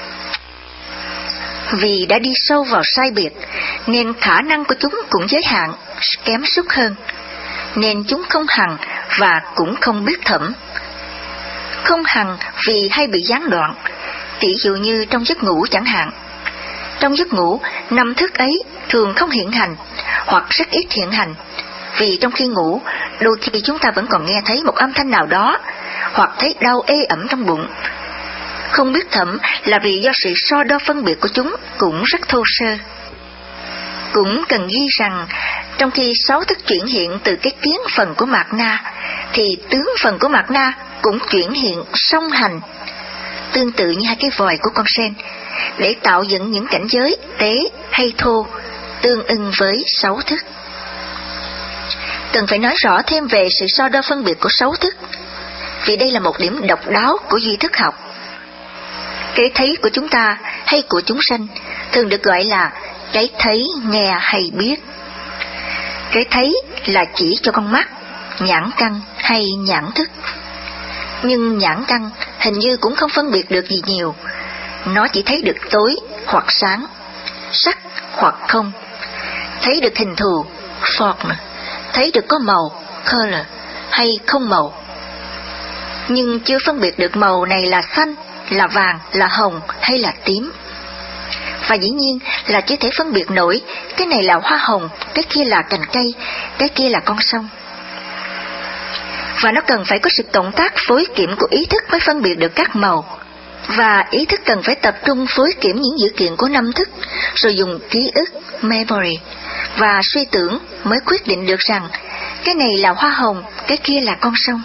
Vì đã đi sâu vào sai biệt, nên khả năng của chúng cũng giới hạn, kém sút hơn, nên chúng không hằng và cũng không biết thẩm. Không hằng vì hay bị gián đoạn, tỷ dụ như trong giấc ngủ chẳng hạn. Trong giấc ngủ, năm thức ấy thường không hiện hành, hoặc rất ít hiện hành, vì trong khi ngủ, đôi khi chúng ta vẫn còn nghe thấy một âm thanh nào đó, hoặc thấy đau ê ẩm trong bụng. Không biết thẩm là vì do sự so đo phân biệt của chúng cũng rất thô sơ. Cũng cần ghi rằng, trong khi sáu thức chuyển hiện từ cái kiến phần của mạt na, thì tướng phần của mạt na cũng chuyển hiện song hành, tương tự như hai cái vòi của con sen, để tạo dựng những cảnh giới tế hay thô, tương ưng với sáu thức. Cần phải nói rõ thêm về sự so đo phân biệt của sáu thức, vì đây là một điểm độc đáo của duy thức học. Cái thấy của chúng ta hay của chúng sanh thường được gọi là cái thấy, nghe hay biết. Cái thấy là chỉ cho con mắt, nhãn căn hay nhãn thức. Nhưng nhãn căn hình như cũng không phân biệt được gì nhiều. Nó chỉ thấy được tối hoặc sáng, sắc hoặc không, thấy được hình thù, form, thấy được có màu, color, hay không màu. Nhưng chưa phân biệt được màu này là xanh, là vàng, là hồng hay là tím. Và dĩ nhiên là chưa thể phân biệt nổi cái này là hoa hồng, cái kia là cành cây, cái kia là con sông. Và nó cần phải có sự cộng tác phối kiểm của ý thức mới phân biệt được các màu. Và ý thức cần phải tập trung phối kiểm những dữ kiện của năm thức, rồi dùng ký ức, memory, và suy tưởng mới quyết định được rằng cái này là hoa hồng, cái kia là con sông.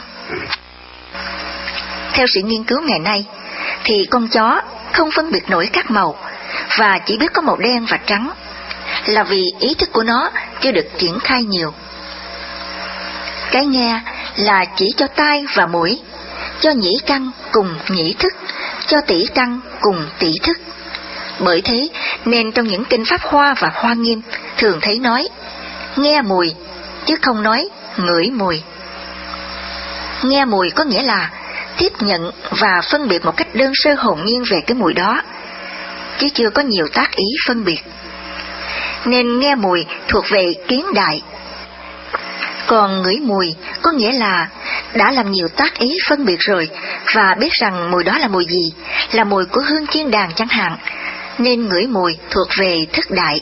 Theo sự nghiên cứu ngày nay, thì con chó không phân biệt nổi các màu, và chỉ biết có màu đen và trắng, là vì ý thức của nó chưa được triển khai nhiều. Cái nghe là chỉ cho tai và mũi, cho nhĩ căn cùng nhĩ thức, cho tỷ căn cùng tỷ thức. Bởi thế nên trong những kinh Pháp Hoa và Hoa Nghiêm thường thấy nói nghe mùi, chứ không nói ngửi mùi. Nghe mùi có nghĩa là tiếp nhận và phân biệt một cách đơn sơ hồn nhiên về cái mùi đó, chứ chưa có nhiều tác ý phân biệt. Nên nghe mùi thuộc về kiến đại. Còn ngửi mùi có nghĩa là đã làm nhiều tác ý phân biệt rồi, và biết rằng mùi đó là mùi gì, là mùi của hương chiên đàn chẳng hạn, nên ngửi mùi thuộc về thức đại.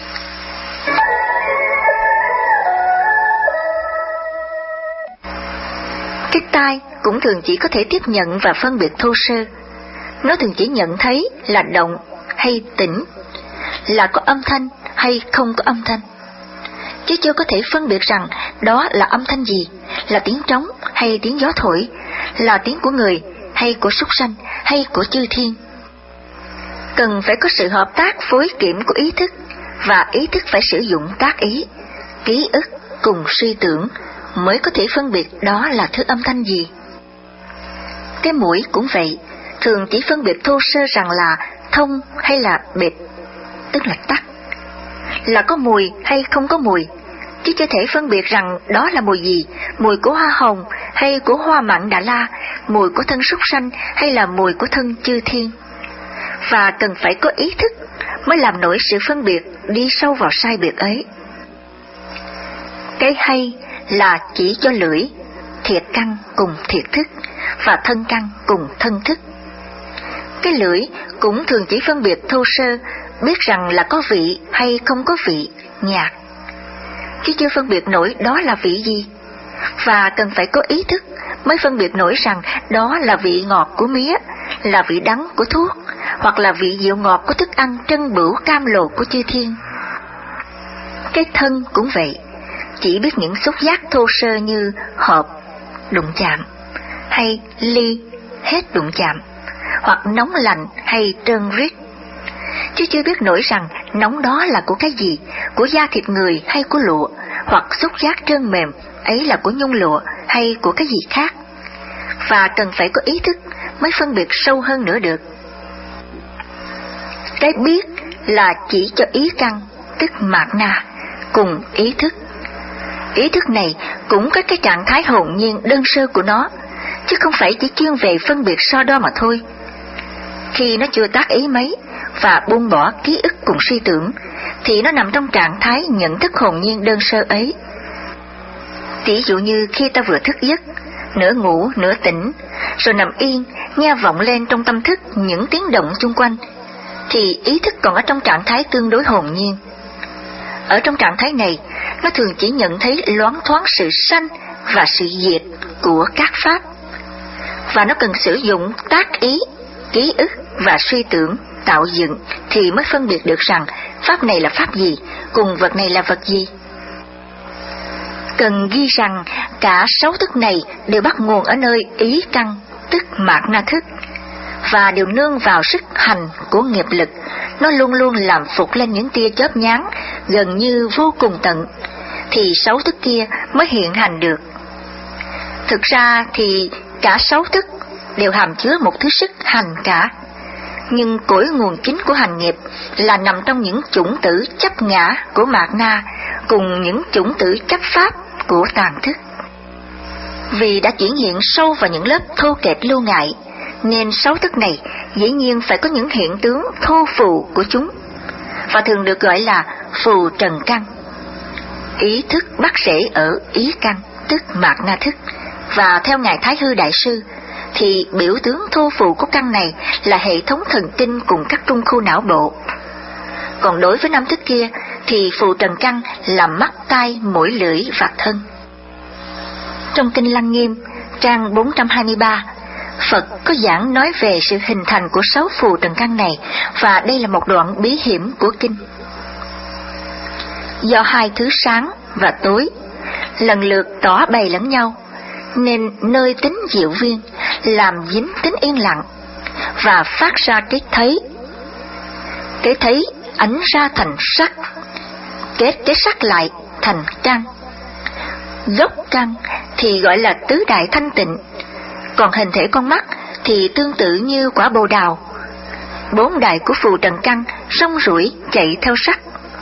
Cái tai cũng thường chỉ có thể tiếp nhận và phân biệt thô sơ. Nó thường chỉ nhận thấy là động hay tĩnh, là có âm thanh hay không có âm thanh, chứ chưa có thể phân biệt rằng đó là âm thanh gì, là tiếng trống hay tiếng gió thổi, là tiếng của người hay của súc sanh hay của chư thiên. Cần phải có sự hợp tác phối kiểm của ý thức, và ý thức phải sử dụng tác ý, ký ức cùng suy tưởng mới có thể phân biệt đó là thứ âm thanh gì. Cái mũi cũng vậy, thường chỉ phân biệt thô sơ rằng là thông hay là bệt, tức là tắc, là có mùi hay không có mùi, chứ chưa thể phân biệt rằng đó là mùi gì, mùi của hoa hồng hay của hoa mặn Đà La, mùi của thân súc sanh hay là mùi của thân chư thiên. Và cần phải có ý thức mới làm nổi sự phân biệt đi sâu vào sai biệt ấy. Cái hay là chỉ cho lưỡi, thiệt căn cùng thiệt thức, và thân căn cùng thân thức. Cái lưỡi cũng thường chỉ phân biệt thô sơ, biết rằng là có vị hay không có vị, nhạt, chứ chưa phân biệt nổi đó là vị gì. Và cần phải có ý thức mới phân biệt nổi rằng đó là vị ngọt của mía, là vị đắng của thuốc, hoặc là vị dịu ngọt của thức ăn trân bửu cam lồ của chư thiên. Cái thân cũng vậy, chỉ biết những xúc giác thô sơ như hộp, đụng chạm, hay ly, hết đụng chạm, hoặc nóng lạnh hay trơn rít, chứ chưa biết nổi rằng nóng đó là của cái gì, của da thịt người hay của lụa, hoặc xúc giác trơn mềm ấy là của nhung lụa hay của cái gì khác. Và cần phải có ý thức mới phân biệt sâu hơn nữa được. Cái biết là chỉ cho ý căn, tức mạt na, cùng ý thức. Ý thức này cũng có cái trạng thái hồn nhiên đơn sơ của nó, chứ không phải chỉ chuyên về phân biệt so đo mà thôi. Khi nó chưa tác ý mấy và buông bỏ ký ức cùng suy tưởng, thì nó nằm trong trạng thái nhận thức hồn nhiên đơn sơ ấy. Ví dụ như khi ta vừa thức giấc, nửa ngủ nửa tỉnh, rồi nằm yên, nghe vọng lên trong tâm thức những tiếng động xung quanh, thì ý thức còn ở trong trạng thái tương đối hồn nhiên. Ở trong trạng thái này, nó thường chỉ nhận thấy loáng thoáng sự sanh và sự diệt của các pháp, và nó cần sử dụng tác ý, ký ức và suy tưởng tạo dựng thì mới phân biệt được rằng pháp này là pháp gì, cùng vật này là vật gì. Cần ghi rằng cả sáu thức này đều bắt nguồn ở nơi ý căn, tức mạt na thức, và đều nương vào sức hành của nghiệp lực. Nó luôn luôn làm phục lên những tia chớp nhoáng gần như vô cùng tận, thì sáu thức kia mới hiện hành được. Thực ra thì cả sáu thức đều hàm chứa một thứ sức hành cả, nhưng cội nguồn chính của hành nghiệp là nằm trong những chủng tử chấp ngã của mạt na cùng những chủng tử chấp pháp của tàn thức. Vì đã chuyển hiện sâu vào những lớp thô kệch lưu ngại, nên sáu thức này dĩ nhiên phải có những hiện tướng thô phù của chúng, và thường được gọi là phù trần căn. Ý thức bắt rễ ở ý căn, tức mạt na thức, và theo ngài Thái Hư Đại Sư thì biểu tướng thô phù của căn này là hệ thống thần kinh cùng các trung khu não bộ. Còn đối với năm thức kia thì phù trần căn là mắt, tai, mũi, lưỡi và thân. Trong Kinh Lăng Nghiêm, trang bốn trăm hai mươi ba, Phật có giảng nói về sự hình thành của sáu phù trần căn này, và đây là một đoạn bí hiểm của Kinh. Do hai thứ sáng và tối lần lượt tỏ bày lẫn nhau, nên nơi tính diệu viên làm dính tính yên lặng và phát ra cái thấy. Cái thấy ánh ra thành sắc, kết cái sắc lại thành căn. Gốc căn thì gọi là tứ đại thanh tịnh, còn hình thể con mắt thì tương tự như quả bồ đào. Bốn đại của phù trần căn rong ruổi chạy theo sắc.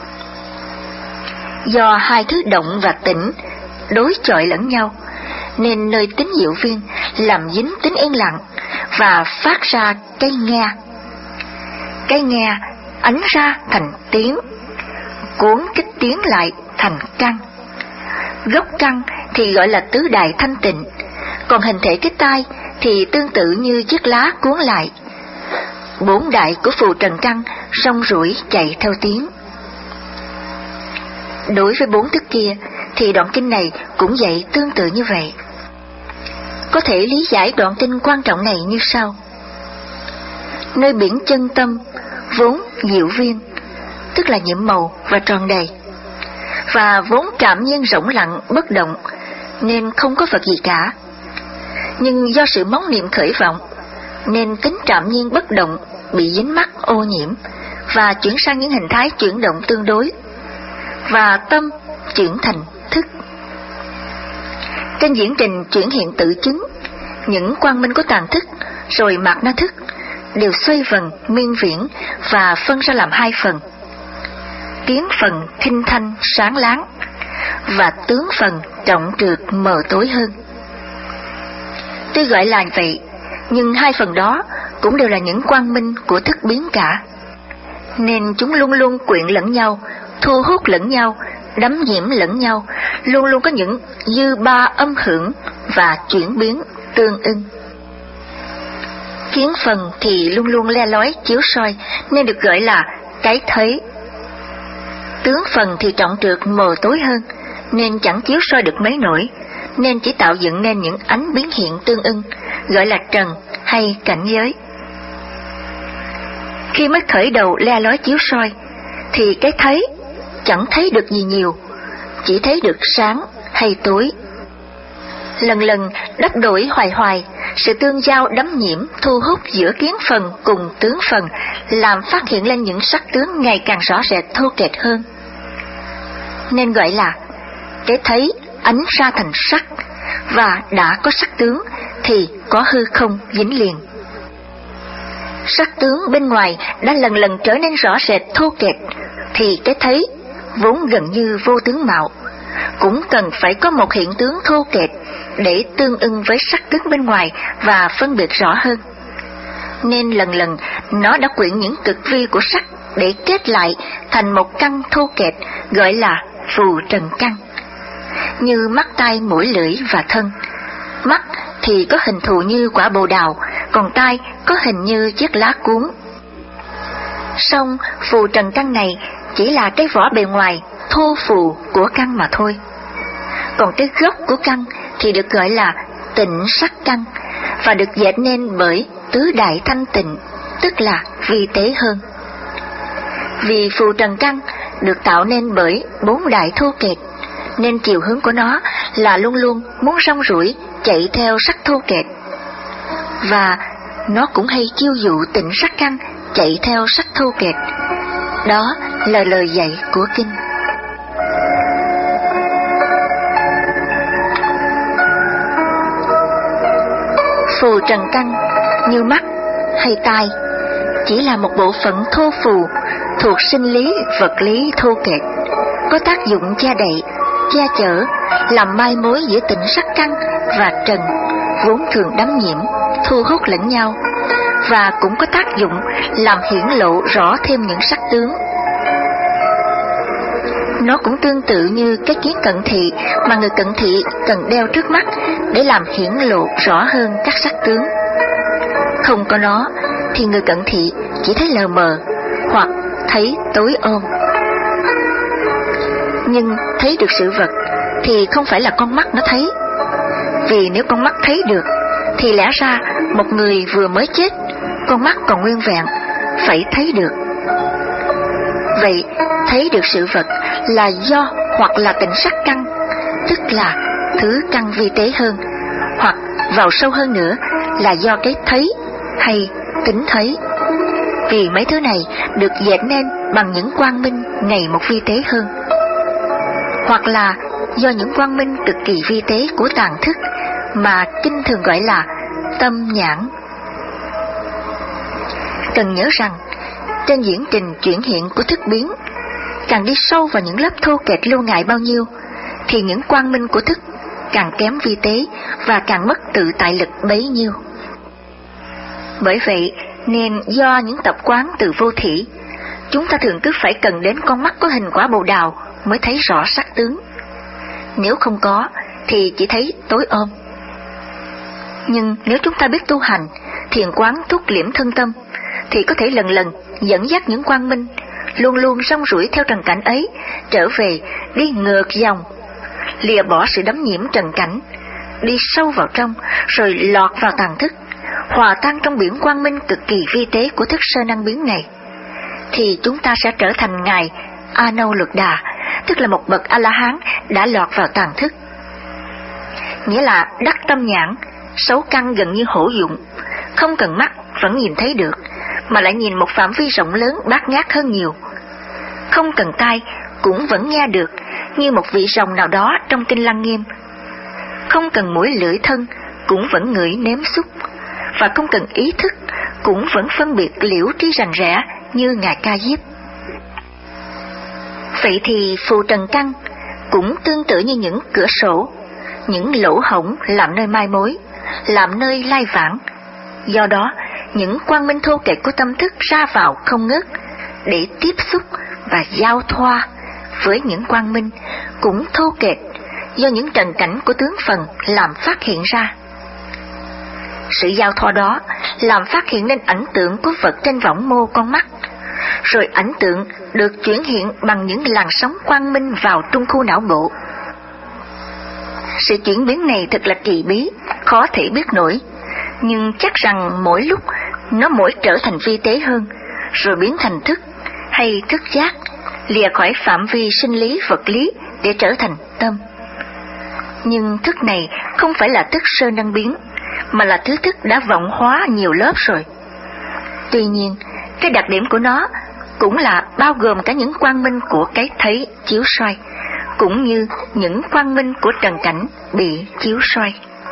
Do hai thứ động và tĩnh đối chọi lẫn nhau, nên nơi tính diệu viên làm dính tính yên lặng và phát ra cái nghe. Cái nghe ánh ra thành tiếng, cuốn kích tiếng lại thành căn. Gốc căn thì gọi là tứ đại thanh tịnh, còn hình thể cái tai thì tương tự như chiếc lá cuốn lại. Bốn đại của phù trần căn rong ruổi chạy theo tiếng. Đối với bốn thức kia thì đoạn kinh này cũng vậy, tương tự như vậy. Có thể lý giải đoạn kinh quan trọng này như sau: nơi biển chân tâm vốn diệu viên, tức là nhiệm màu và tròn đầy, và vốn trạm nhiên rỗng lặng bất động, nên không có vật gì cả. Nhưng do sự móng niệm khởi vọng, nên tính trạm nhiên bất động bị dính mắc ô nhiễm và chuyển sang những hình thái chuyển động tương đối, và tâm chuyển thành thức. Trên diễn trình chuyển hiện tự chứng, những quang minh của tàn thức rồi mạt na thức đều xoay vần miên viễn và phân ra làm hai phần: kiến phần thinh thanh sáng láng và tướng phần trọng trượt mờ tối hơn. Tuy gọi là vậy, nhưng hai phần đó cũng đều là những quang minh của thức biến cả, nên chúng luôn luôn quyện lẫn nhau, thu hút lẫn nhau, đắm nhiễm lẫn nhau, luôn luôn có những dư ba âm hưởng và chuyển biến tương ưng. Kiến phần thì luôn luôn le lói chiếu soi nên được gọi là cái thấy. Tướng phần thì trọng trược mờ tối hơn nên chẳng chiếu soi được mấy nổi, nên chỉ tạo dựng nên những ánh biến hiện tương ưng, gọi là trần hay cảnh giới. Khi mắt khởi đầu le lói chiếu soi thì cái thấy chẳng thấy được gì nhiều, chỉ thấy được sáng hay tối. Lần lần đắp đổi hoài hoài, sự tương giao đắm nhiễm thu hút giữa kiến phần cùng tướng phần làm phát hiện lên những sắc tướng ngày càng rõ rệt thô kệch hơn, nên gọi là cái thấy ánh ra thành sắc, và đã có sắc tướng thì có hư không dính liền. Sắc tướng bên ngoài đã lần lần trở nên rõ rệt thô kệch thì cái thấy vốn gần như vô tướng mạo cũng cần phải có một hiện tướng thô kệch để tương ưng với sắc tướng bên ngoài và phân biệt rõ hơn. Nên lần lần nó đã quyện những cực vi của sắc để kết lại thành một căn thô kệch gọi là phù trần căn, như mắt, tai, mũi, lưỡi và thân. Mắt thì có hình thù như quả bồ đào, còn tai có hình như chiếc lá cuốn. Song phù trần căn này chỉ là cái vỏ bề ngoài thô phù của căn mà thôi. Còn cái gốc của căn thì được gọi là tịnh sắc căn, và được dệt nên bởi tứ đại thanh tịnh, tức là vi tế hơn. Vì phù trần căn được tạo nên bởi bốn đại thô kệch, nên chiều hướng của nó là luôn luôn muốn rong ruổi chạy theo sắc thô kệch, và nó cũng hay chiêu dụ tịnh sắc căn chạy theo sắc thô kệch. Đó là lời dạy của kinh. Phù trần căn như mắt hay tai chỉ là một bộ phận thô phù thuộc sinh lý vật lý thô kệch, có tác dụng che đậy, che chở, làm mai mối giữa tịnh sắc căn và trần vốn thường đắm nhiễm, thu hút lẫn nhau, và cũng có tác dụng làm hiển lộ rõ thêm những sắc tướng. Nó cũng tương tự như cái kiến cận thị mà người cận thị cần đeo trước mắt để làm hiển lộ rõ hơn các sắc tướng. Không có nó thì người cận thị chỉ thấy lờ mờ hoặc thấy tối ôm. Nhưng thấy được sự vật thì không phải là con mắt nó thấy, vì nếu con mắt thấy được thì lẽ ra một người vừa mới chết, con mắt còn nguyên vẹn, phải thấy được. Vậy thấy được sự vật là do hoặc là tịnh sắc căn, tức là thứ căn vi tế hơn, hoặc vào sâu hơn nữa là do cái thấy hay tính thấy, vì mấy thứ này được dệt nên bằng những quang minh ngày một vi tế hơn, hoặc là do những quang minh cực kỳ vi tế của tàng thức mà kinh thường gọi là tâm nhãn. Cần nhớ rằng trên diễn trình chuyển hiện của thức biến, càng đi sâu vào những lớp thô kệch lưu ngại bao nhiêu thì những quang minh của thức càng kém vi tế và càng mất tự tại lực bấy nhiêu. Bởi vậy nên do những tập quán từ vô thỉ, chúng ta thường cứ phải cần đến con mắt có hình quả bồ đào mới thấy rõ sắc tướng. Nếu không có thì chỉ thấy tối ôm. Nhưng nếu chúng ta biết tu hành, thiền quán thúc liễm thân tâm, thì có thể lần lần dẫn dắt những quang minh luôn luôn rong ruổi theo trần cảnh ấy trở về, đi ngược dòng, lìa bỏ sự đắm nhiễm trần cảnh, đi sâu vào trong, rồi lọt vào tàng thức, hòa tan trong biển quang minh cực kỳ vi tế của thức sơ năng biến này, thì chúng ta sẽ trở thành ngài A Nâu Lược Đà, tức là một bậc A La Hán đã lọt vào tàng thức. Nghĩa là đắc tâm nhãn, sáu căn gần như hữu dụng, không cần mắt vẫn nhìn thấy được, mà lại nhìn một phạm vi rộng lớn bát ngát hơn nhiều. Không cần tai cũng vẫn nghe được như một vị rồng nào đó trong kinh Lăng Nghiêm. Không cần mũi lưỡi thân cũng vẫn ngửi nếm xúc, và không cần ý thức cũng vẫn phân biệt liễu tri rành rẽ như ngài Ca Diếp. Vậy thì phù trần căn cũng tương tự như những cửa sổ, những lỗ hổng làm nơi mai mối, làm nơi lai vãng. Do đó những quang minh thô kệch của tâm thức ra vào không ngớt để tiếp xúc và giao thoa với những quang minh cũng thô kệch do những trần cảnh của tướng phần làm phát hiện ra. Sự giao thoa đó làm phát hiện nên ảnh tượng của vật trên võng mô con mắt, rồi ảnh tượng được chuyển hiện bằng những làn sóng quang minh vào trung khu não bộ. Sự chuyển biến này thật là kỳ bí, khó thể biết nổi, nhưng chắc rằng mỗi lúc nó mỗi trở thành vi tế hơn, rồi biến thành thức hay thức giác, lìa khỏi phạm vi sinh lý vật lý để trở thành tâm. Nhưng thức này không phải là thức sơ năng biến, mà là thứ thức đã vọng hóa nhiều lớp rồi. Tuy nhiên, cái đặc điểm của nó cũng là bao gồm cả những quang minh của cái thấy chiếu soi, cũng như những quang minh của trần cảnh bị chiếu soi.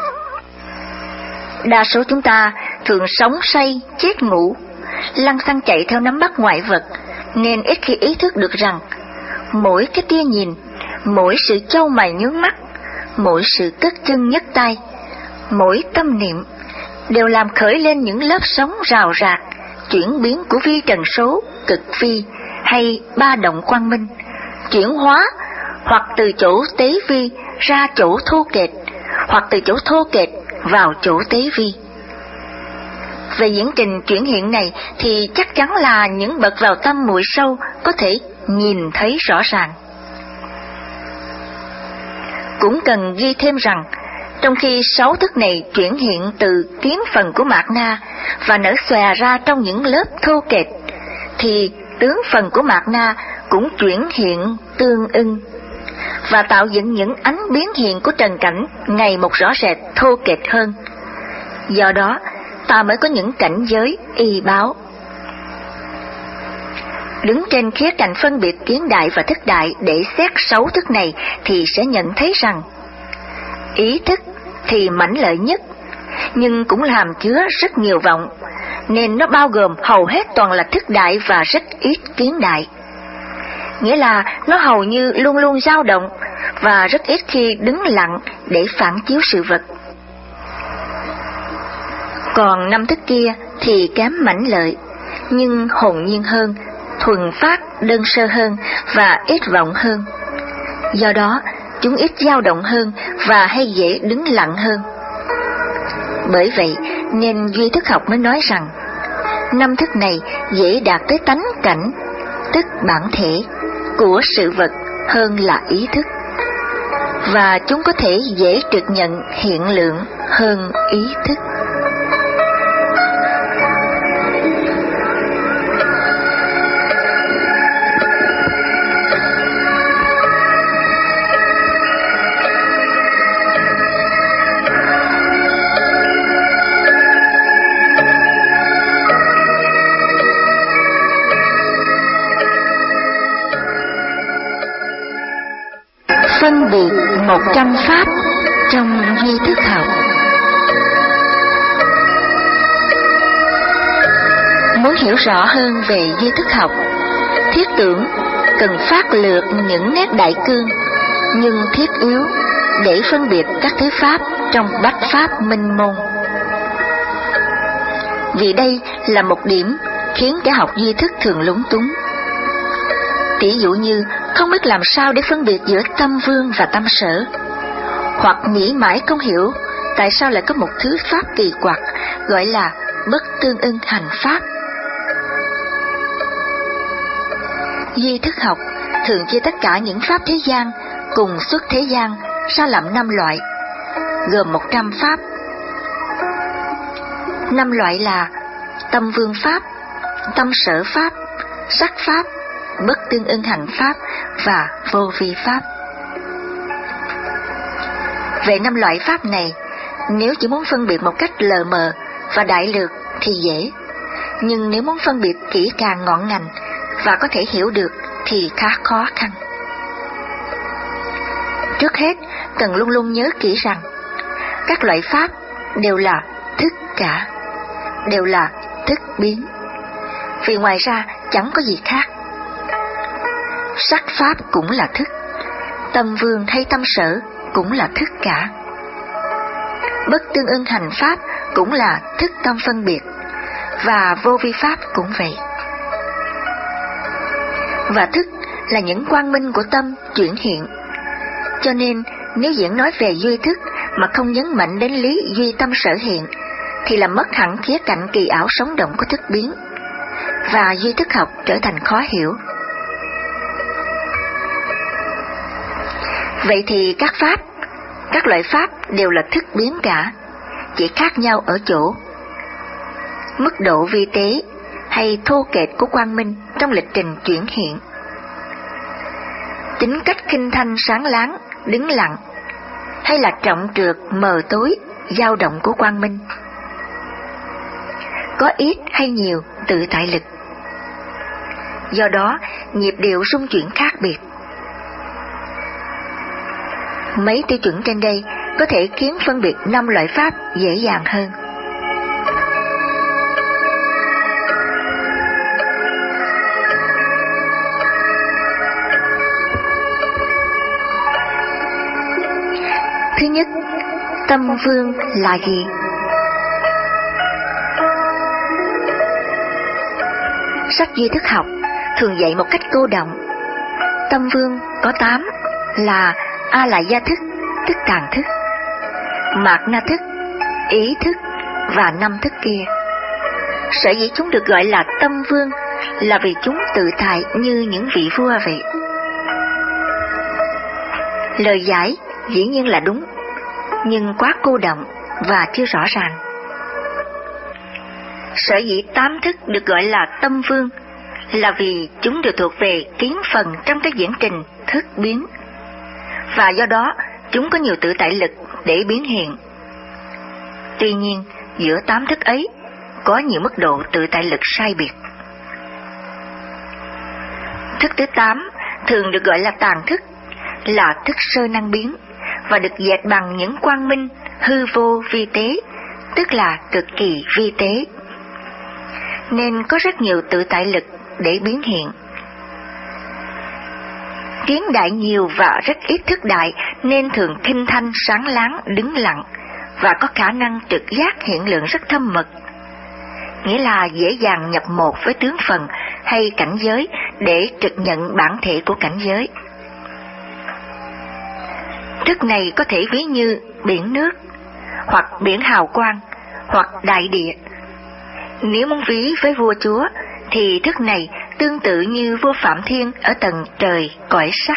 Đa số chúng ta thường sống say, chết ngủ, lăng xăng chạy theo nắm bắt ngoại vật, nên ít khi ý thức được rằng mỗi cái tia nhìn, mỗi sự chau mày nhướng mắt, mỗi sự cất chân nhấc tay, mỗi tâm niệm đều làm khởi lên những lớp sóng rào rạc, chuyển biến của vi trần số, cực vi hay ba động quang minh, chuyển hóa hoặc từ chỗ tế vi ra chỗ thô kệch, hoặc từ chỗ thô kệch vào chỗ tế vi. Về diễn trình chuyển hiện này thì chắc chắn là những bậc vào tâm muội sâu có thể nhìn thấy rõ ràng. Cũng cần ghi thêm rằng, trong khi sáu thức này chuyển hiện từ kiến phần của mạt na và nở xòe ra trong những lớp thô kệch, thì tướng phần của mạt na cũng chuyển hiện tương ưng và tạo dựng những ánh biến hiện của trần cảnh ngày một rõ rệt thô kệch hơn. Do đó, ta mới có những cảnh giới y báo. Đứng trên khía cạnh phân biệt kiến đại và thức đại để xét sáu thức này thì sẽ nhận thấy rằng ý thức thì mãnh lợi nhất, nhưng cũng hàm chứa rất nhiều vọng, nên nó bao gồm hầu hết toàn là thức đại và rất ít kiến đại. Nghĩa là nó hầu như luôn luôn dao động và rất ít khi đứng lặng để phản chiếu sự vật. Còn năm thức kia thì kém mãnh lợi, nhưng hồn nhiên hơn, thuần phát, đơn sơ hơn và ít vọng hơn. Do đó, chúng ít dao động hơn và hay dễ đứng lặng hơn. Bởi vậy nên duy thức học mới nói rằng năm thức này dễ đạt tới tánh cảnh, tức bản thể của sự vật hơn là ý thức, và chúng có thể dễ trực nhận hiện lượng hơn ý thức. Phân biệt một trăm pháp trong duy thức học. Muốn hiểu rõ hơn về duy thức học, thiết tưởng cần phát lược những nét đại cương nhưng thiết yếu để phân biệt các thứ pháp trong bách pháp minh môn. Vì đây là một điểm khiến kẻ học duy thức thường lúng túng. Tỷ dụ như không biết làm sao để phân biệt giữa tâm vương và tâm sở, hoặc nghĩ mãi không hiểu tại sao lại có một thứ pháp kỳ quặc gọi là bất tương ưng hành pháp. Duy thức học thường chia tất cả những pháp thế gian cùng xuất thế gian ra làm năm loại, gồm một trăm pháp. Năm loại là tâm vương pháp, tâm sở pháp, sắc pháp, bất tương ưng hành pháp và vô vi pháp. Về năm loại pháp này, nếu chỉ muốn phân biệt một cách lờ mờ và đại lược thì dễ, nhưng nếu muốn phân biệt kỹ càng ngọn ngành và có thể hiểu được thì khá khó khăn. Trước hết, cần luôn luôn nhớ kỹ rằng các loại pháp đều là thức cả, đều là thức biến, vì ngoài ra chẳng có gì khác. Sắc pháp cũng là thức, tâm vương hay tâm sở cũng là thức cả. Bất tương ưng hành pháp cũng là thức tâm phân biệt, và vô vi pháp cũng vậy. Và thức là những quang minh của tâm chuyển hiện. Cho nên nếu diễn nói về duy thức mà không nhấn mạnh đến lý duy tâm sở hiện thì làm mất hẳn khía cạnh kỳ ảo sống động của thức biến, và duy thức học trở thành khó hiểu. Vậy thì các pháp, các loại pháp đều là thức biến cả, chỉ khác nhau ở chỗ mức độ vi tế hay thô kệch của quang minh trong lịch trình chuyển hiện, tính cách khinh thanh sáng láng, đứng lặng, hay là trọng trược mờ tối, dao động của quang minh. Có ít hay nhiều tự tại lực. Do đó, nhịp điệu rung chuyển khác biệt. Mấy tiêu chuẩn trên đây có thể khiến phân biệt năm loại pháp dễ dàng hơn. Thứ nhất, tâm vương là gì? Sách duy thức học thường dạy một cách cô động. Tâm vương có tám là A lại gia thức, tức tàng thức, mạt na thức, ý thức và năm thức kia. Sở dĩ chúng được gọi là tâm vương là vì chúng tự tại như những vị vua vậy. Lời giải dĩ nhiên là đúng, nhưng quá cô động và chưa rõ ràng. Sở dĩ tám thức được gọi là tâm vương là vì chúng đều thuộc về kiến phần trong cái diễn trình thức biến, và do đó chúng có nhiều tự tại lực để biến hiện. Tuy nhiên, giữa tám thức ấy có nhiều mức độ tự tại lực sai biệt. Thức thứ tám thường được gọi là tàng thức, là thức sơ năng biến, và được dệt bằng những quang minh hư vô vi tế, tức là cực kỳ vi tế, nên có rất nhiều tự tại lực để biến hiện. Kiến đại nhiều và rất ít thức đại, nên thường khinh thanh sáng láng, đứng lặng, và có khả năng trực giác hiện lượng rất thâm mật, nghĩa là dễ dàng nhập một với tướng phần hay cảnh giới để trực nhận bản thể của cảnh giới. Thức này có thể ví như biển nước, hoặc biển hào quang, hoặc đại địa. Nếu muốn ví với vua chúa, thì thức này tương tự như vua Phạm Thiên ở tầng trời cõi sắc.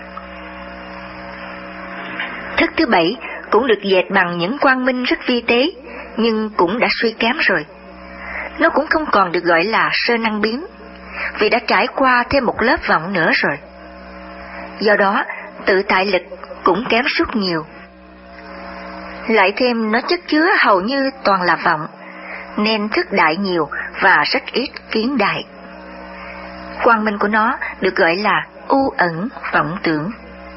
Thức thứ bảy cũng được dệt bằng những quang minh rất vi tế, nhưng cũng đã suy kém rồi. Nó cũng không còn được gọi là sơ năng biến, vì đã trải qua thêm một lớp vọng nữa rồi. Do đó, tự tại lực cũng kém sút nhiều. Lại thêm nó chất chứa hầu như toàn là vọng, nên thức đại nhiều và rất ít kiến đại. Quang minh của nó được gọi là u ẩn vọng tưởng.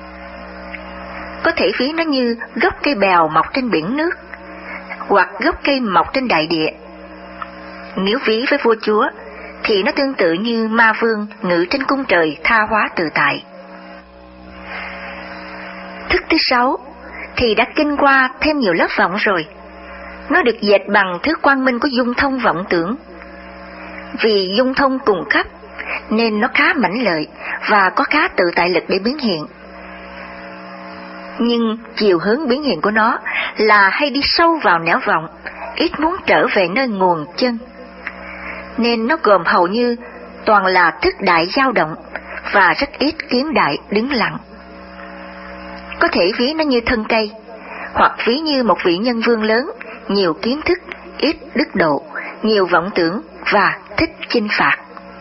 Có thể ví nó như gốc cây bèo mọc trên biển nước, hoặc gốc cây mọc trên đại địa. Nếu ví với vua chúa, thì nó tương tự như ma vương ngự trên cung trời tha hóa tự tại. Thức thứ sáu thì đã kinh qua thêm nhiều lớp vọng rồi. Nó được dệt bằng thứ quang minh của dung thông vọng tưởng. Vì dung thông cùng khắp, nên nó khá mãnh lợi và có khá tự tại lực để biến hiện. Nhưng chiều hướng biến hiện của nó là hay đi sâu vào nẻo vọng, ít muốn trở về nơi nguồn chân. Nên nó gồm hầu như toàn là thức đại dao động và rất ít kiến đại đứng lặng. Có thể ví nó như thân cây, hoặc ví như một vị nhân vương lớn, nhiều kiến thức, ít đức độ, nhiều vọng tưởng và thích chinh phạt.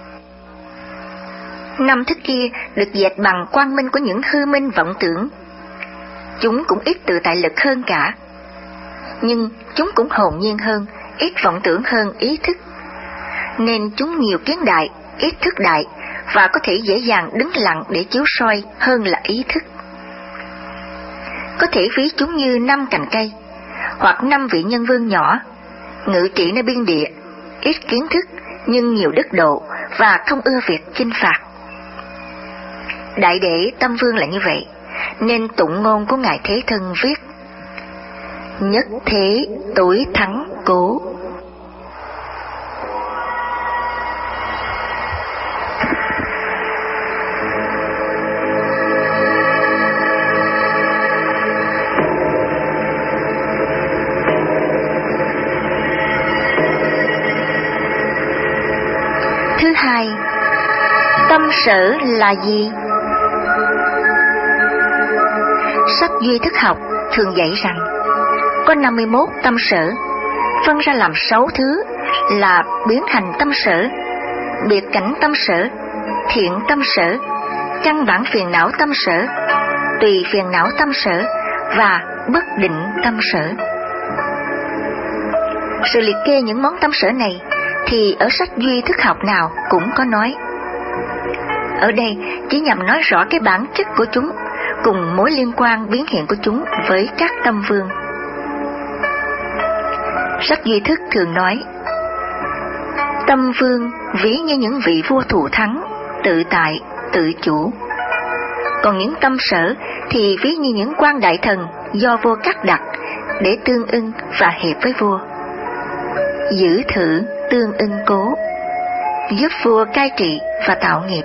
Năm thức kia được dệt bằng quang minh của những hư minh vọng tưởng. Chúng cũng ít tự tại lực hơn cả, nhưng chúng cũng hồn nhiên hơn, ít vọng tưởng hơn ý thức, nên chúng nhiều kiến đại, ít thức đại, và có thể dễ dàng đứng lặng để chiếu soi hơn là ý thức. Có thể ví chúng như năm cành cây, hoặc năm vị nhân vương nhỏ, ngự trị nơi biên địa, ít kiến thức nhưng nhiều đức độ và không ưa việc chinh phạt. Đại đệ tâm vương là như vậy, nên tụng ngôn của Ngài Thế Thân viết: nhất thế tối thắng cố. sở là gì? Sách duy thức học thường dạy rằng có năm mươi mốt tâm sở, phân ra làm sáu thứ là biến hành tâm sở, biệt cảnh tâm sở, thiện tâm sở, căn bản phiền não tâm sở, tùy phiền não tâm sở và bất định tâm sở. Sự liệt kê những món tâm sở này thì ở sách duy thức học nào cũng có nói. Ở đây chỉ nhằm nói rõ cái bản chất của chúng cùng mối liên quan biến hiện của chúng với các tâm vương. Sách duy thức thường nói tâm vương ví như những vị vua thù thắng, tự tại, tự chủ. Còn những tâm sở thì ví như những quan đại thần do vua cắt đặt để tương ưng và hiệp với vua. Giữ thử tương ưng cố, giúp vua cai trị và tạo nghiệp.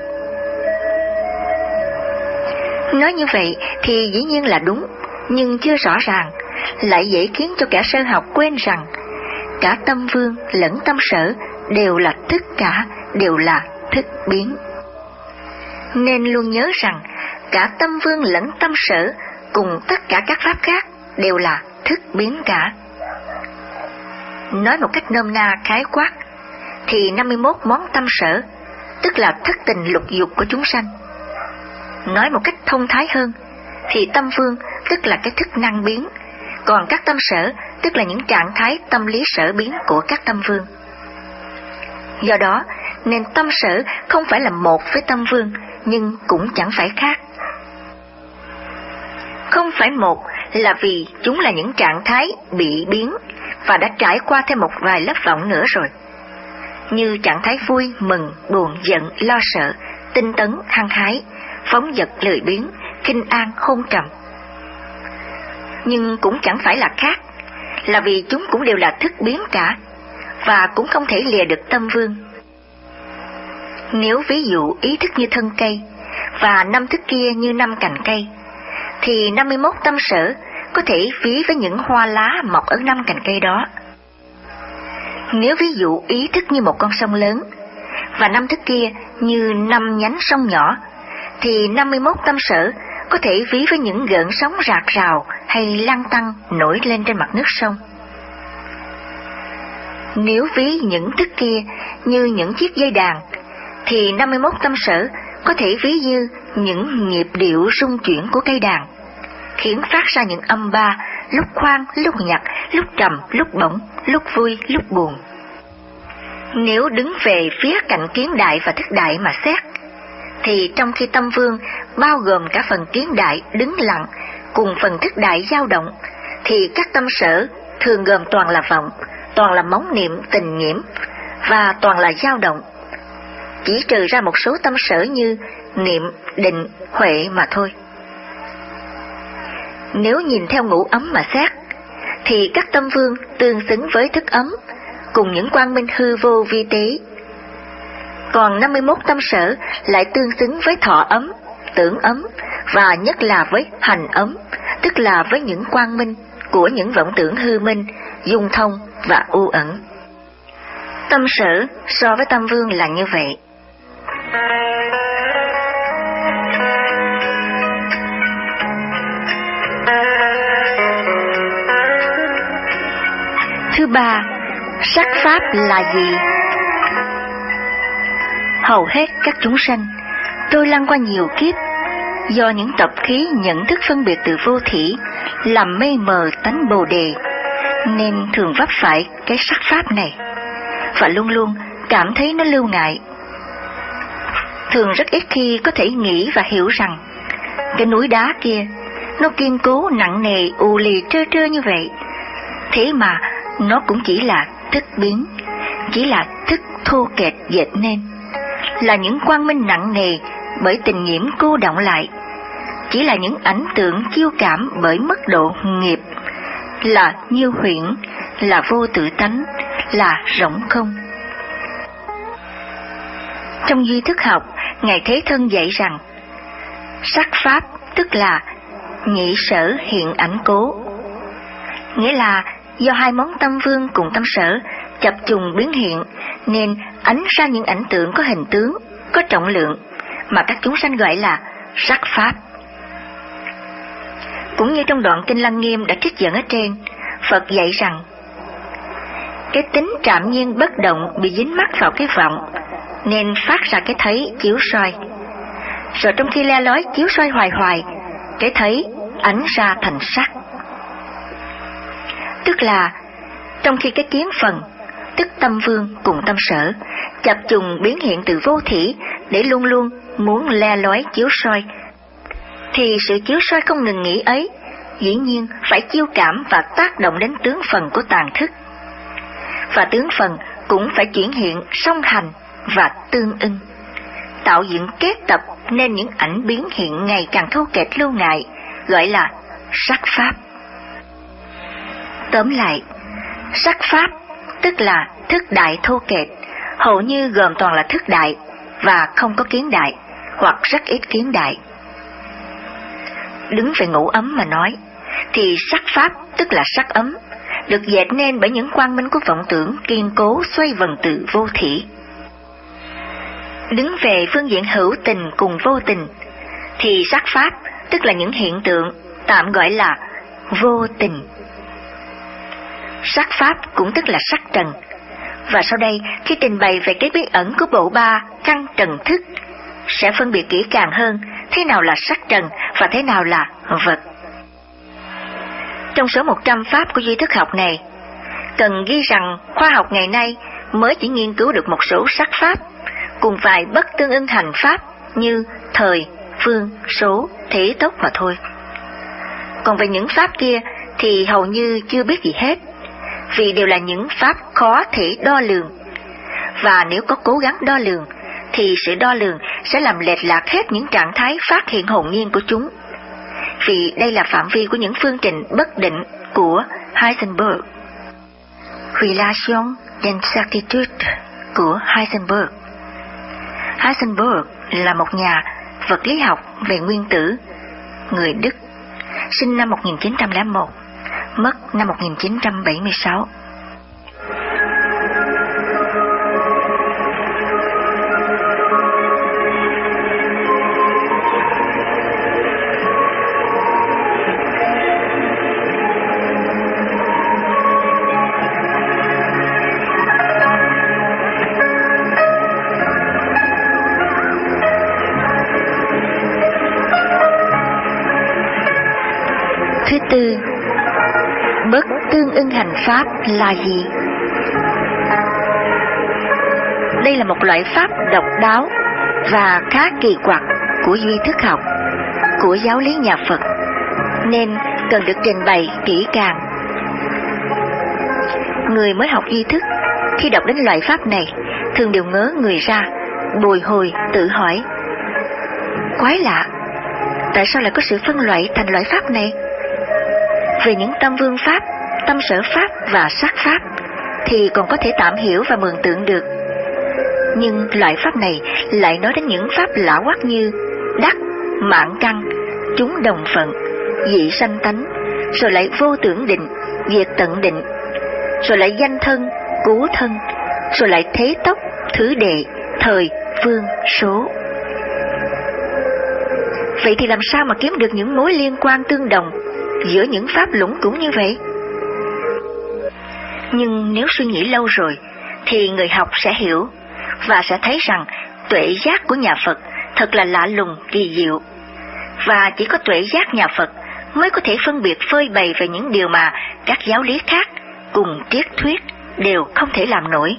Nói như vậy thì dĩ nhiên là đúng, nhưng chưa rõ ràng, lại dễ khiến cho kẻ sơ học quên rằng cả tâm vương lẫn tâm sở đều là thức cả, đều là thức biến. Nên luôn nhớ rằng cả tâm vương lẫn tâm sở cùng tất cả các pháp khác đều là thức biến cả. Nói một cách nôm na khái quát thì năm mươi mốt món tâm sở tức là thất tình lục dục của chúng sanh. Nói một cách thông thái hơn thì tâm vương tức là cái thức năng biến, còn các tâm sở tức là những trạng thái tâm lý sở biến của các tâm vương. Do đó nên tâm sở không phải là một với tâm vương, nhưng cũng chẳng phải khác. Không phải một là vì chúng là những trạng thái bị biến và đã trải qua thêm một vài lớp vọng nữa rồi, như trạng thái vui, mừng, buồn, giận, lo sợ, tinh tấn, hăng hái, phóng dật, lười biếng, khinh an, hôn trầm. Nhưng cũng chẳng phải là khác, là vì chúng cũng đều là thức biến cả, và cũng không thể lìa được tâm vương. Nếu ví dụ ý thức như thân cây, và năm thức kia như năm cành cây, thì năm mươi mốt tâm sở có thể ví với những hoa lá mọc ở năm cành cây đó. Nếu ví dụ ý thức như một con sông lớn, và năm thức kia như năm nhánh sông nhỏ, thì năm mươi mốt tâm sở có thể ví với những gợn sóng rạc rào hay lăn tăn nổi lên trên mặt nước sông. Nếu ví những thức kia như những chiếc dây đàn, thì năm mươi mốt tâm sở có thể ví như những nhịp điệu rung chuyển của cây đàn, khiến phát ra những âm ba, lúc khoan, lúc nhặt, lúc trầm, lúc bổng, lúc vui, lúc buồn. Nếu đứng về phía cạnh kiến đại và thức đại mà xét, thì trong khi tâm vương bao gồm cả phần kiến đại đứng lặng cùng phần thức đại dao động, thì các tâm sở thường gồm toàn là vọng, toàn là móng niệm tình nhiễm, và toàn là dao động, chỉ trừ ra một số tâm sở như niệm, định, huệ mà thôi. Nếu nhìn theo ngũ ấm mà xét, thì các tâm vương tương xứng với thức ấm, cùng những quang minh hư vô vi tế. Còn năm mươi mốt tâm sở lại tương xứng với thọ ấm, tưởng ấm, và nhất là với hành ấm, tức là với những quang minh của những vọng tưởng hư minh, dung thông và u ẩn. Tâm sở so với tâm vương là như vậy. Thứ ba, sắc pháp là gì? Hầu hết các chúng sanh trôi lăn qua nhiều kiếp, do những tập khí nhận thức phân biệt từ vô thỉ làm mê mờ tánh bồ đề, nên thường vấp phải cái sắc pháp này và luôn luôn cảm thấy nó lưu ngại. Thường rất ít khi có thể nghĩ và hiểu rằng cái núi đá kia nó kiên cố nặng nề ù lì trơ trơ như vậy, thế mà nó cũng chỉ là thức biến, chỉ là thức thô kệch dệt nên, là những quang minh nặng nề bởi tình nhiễm cô đọng lại, chỉ là những ảnh tượng chiêu cảm bởi mức độ nghiệp, là nhiêu huyễn, là vô tự tánh, là rỗng không. Trong duy thức học, Ngài Thế Thân dạy rằng sắc pháp tức là nhị sở hiện ảnh cố, nghĩa là do hai món tâm vương cùng tâm sở chập trùng biến hiện, nên ánh ra những ảnh tượng có hình tướng, có trọng lượng, mà các chúng sanh gọi là sắc pháp. Cũng như trong đoạn Kinh Lăng Nghiêm đã trích dẫn ở trên, Phật dạy rằng cái tính trạm nhiên bất động bị dính mắc vào cái vọng, nên phát ra cái thấy chiếu soi. Rồi trong khi le lói chiếu soi hoài hoài, cái thấy ảnh ra thành sắc. Tức là trong khi cái kiến phần, tức tâm vương cùng tâm sở, chập trùng biến hiện từ vô thỉ để luôn luôn muốn le lói chiếu soi, thì sự chiếu soi không ngừng nghỉ ấy dĩ nhiên phải chiêu cảm và tác động đến tướng phần của tàn thức. Và tướng phần cũng phải chuyển hiện song hành và tương ưng, tạo dựng kết tập nên những ảnh biến hiện ngày càng thô kệch lâu ngày, gọi là sắc pháp. Tóm lại, sắc pháp tức là thức đại thô kệch, hầu như gồm toàn là thức đại và không có kiến đại, hoặc rất ít kiến đại. Đứng về ngũ ấm mà nói, thì sắc pháp tức là sắc ấm, được dệt nên bởi những quang minh của vọng tưởng kiên cố xoay vần từ vô thỉ. Đứng về phương diện hữu tình cùng vô tình, thì sắc pháp tức là những hiện tượng tạm gọi là vô tình. Sắc pháp cũng tức là sắc trần. Và sau đây, khi trình bày về cái bí ẩn của bộ ba căn trần thức, sẽ phân biệt kỹ càng hơn thế nào là sắc trần và thế nào là vật. Trong số một trăm pháp của duy thức học này, cần ghi rằng khoa học ngày nay mới chỉ nghiên cứu được một số sắc pháp, cùng vài bất tương ưng hành pháp như thời, phương, số, thế tốc mà thôi. Còn về những pháp kia thì hầu như chưa biết gì hết, vì đều là những pháp khó thể đo lường. Và nếu có cố gắng đo lường, thì sự đo lường sẽ làm lệch lạc hết những trạng thái phát hiện hồn nhiên của chúng. Vì đây là phạm vi của những phương trình bất định của Heisenberg. Relation d'incertitude của Heisenberg. Heisenberg là một nhà vật lý học về nguyên tử, người Đức, sinh năm một nghìn chín trăm lẻ một, mất năm một nghìn chín trăm bảy mươi sáu. Thứ tư, bất tương ưng hành pháp là gì? Đây là một loại pháp độc đáo và khá kỳ quặc của duy thức học, của giáo lý nhà Phật, nên cần được trình bày kỹ càng. Người mới học duy thức khi đọc đến loại pháp này thường đều ngớ người ra, bồi hồi tự hỏi: quái lạ, tại sao lại có sự phân loại thành loại pháp này? Về những tâm vương pháp, tâm sở pháp và sắc pháp thì còn có thể tạm hiểu và mường tượng được. Nhưng loại pháp này lại nói đến những pháp lạ hoắc như đắc, mạng căn, chúng đồng phận, dị sanh tánh, rồi lại vô tưởng định, diệt tận định, rồi lại danh thân, cứu thân, rồi lại thế tốc, thứ đệ, thời, phương, số. Vậy thì làm sao mà kiếm được những mối liên quan tương đồng giữa những pháp lũng củng như vậy? Nhưng nếu suy nghĩ lâu rồi thì người học sẽ hiểu và sẽ thấy rằng tuệ giác của nhà Phật thật là lạ lùng kỳ diệu, và chỉ có tuệ giác nhà Phật mới có thể phân biệt phơi bày về những điều mà các giáo lý khác cùng triết thuyết đều không thể làm nổi.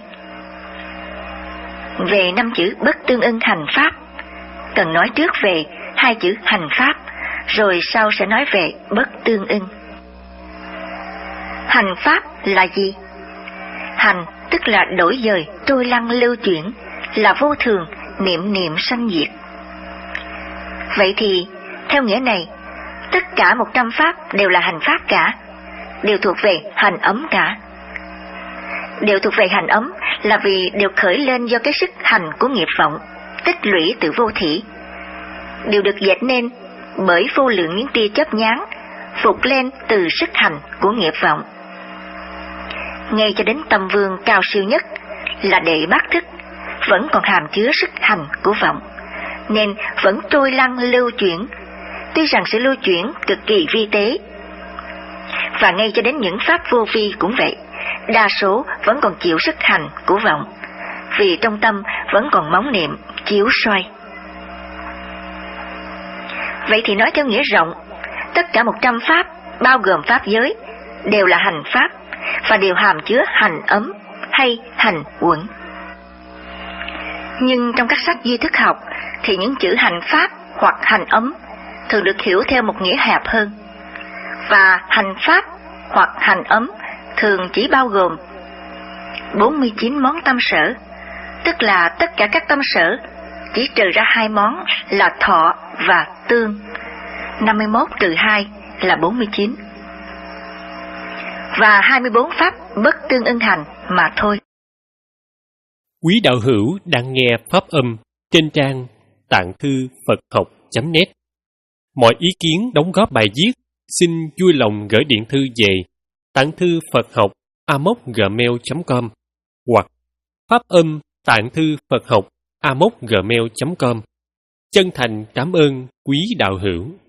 Về năm chữ bất tương ưng hành pháp, cần nói trước về hai chữ hành pháp, rồi sau sẽ nói về bất tương ưng. Hành pháp là gì? Hành tức là đổi dời, trôi lăn lưu chuyển, là vô thường, niệm niệm sanh diệt. Vậy thì, theo nghĩa này, tất cả một trăm pháp đều là hành pháp cả, đều thuộc về hành ấm cả. Đều thuộc về hành ấm là vì đều khởi lên do cái sức hành của nghiệp vọng, tích lũy từ vô thỉ. Đều được dệt nên bởi vô lượng những tia chớp nháng, phục lên từ sức hành của nghiệp vọng. Ngay cho đến tâm vương cao siêu nhất là đệ bát thức vẫn còn hàm chứa sức hành của vọng, nên vẫn trôi lăn lưu chuyển, tuy rằng sự lưu chuyển cực kỳ vi tế. Và ngay cho đến những pháp vô vi cũng vậy, đa số vẫn còn chịu sức hành của vọng, vì trong tâm vẫn còn móng niệm chiếu soi. Vậy thì nói theo nghĩa rộng, tất cả một trăm pháp, bao gồm pháp giới, đều là hành pháp, và đều hàm chứa hành ấm hay hành uẩn. Nhưng trong các sách duy thức học thì những chữ hành pháp hoặc hành ấm thường được hiểu theo một nghĩa hẹp hơn, và hành pháp hoặc hành ấm thường chỉ bao gồm bốn mươi chín món tâm sở, tức là tất cả các tâm sở, chỉ trừ ra hai món là thọ và tương. năm mươi mốt trừ hai là bốn mươi chín. Và hai mươi bốn pháp bất tương ưng hành mà thôi. Quý đạo hữu đang nghe pháp âm trên trang tạng thư Phật học chấm net. Mọi ý kiến đóng góp bài viết xin vui lòng gửi điện thư về tạng thư Phật học a m o c gmail chấm com hoặc pháp âm tạng thư Phật học a m o c gmail chấm com. Chân thành cảm ơn quý đạo hữu.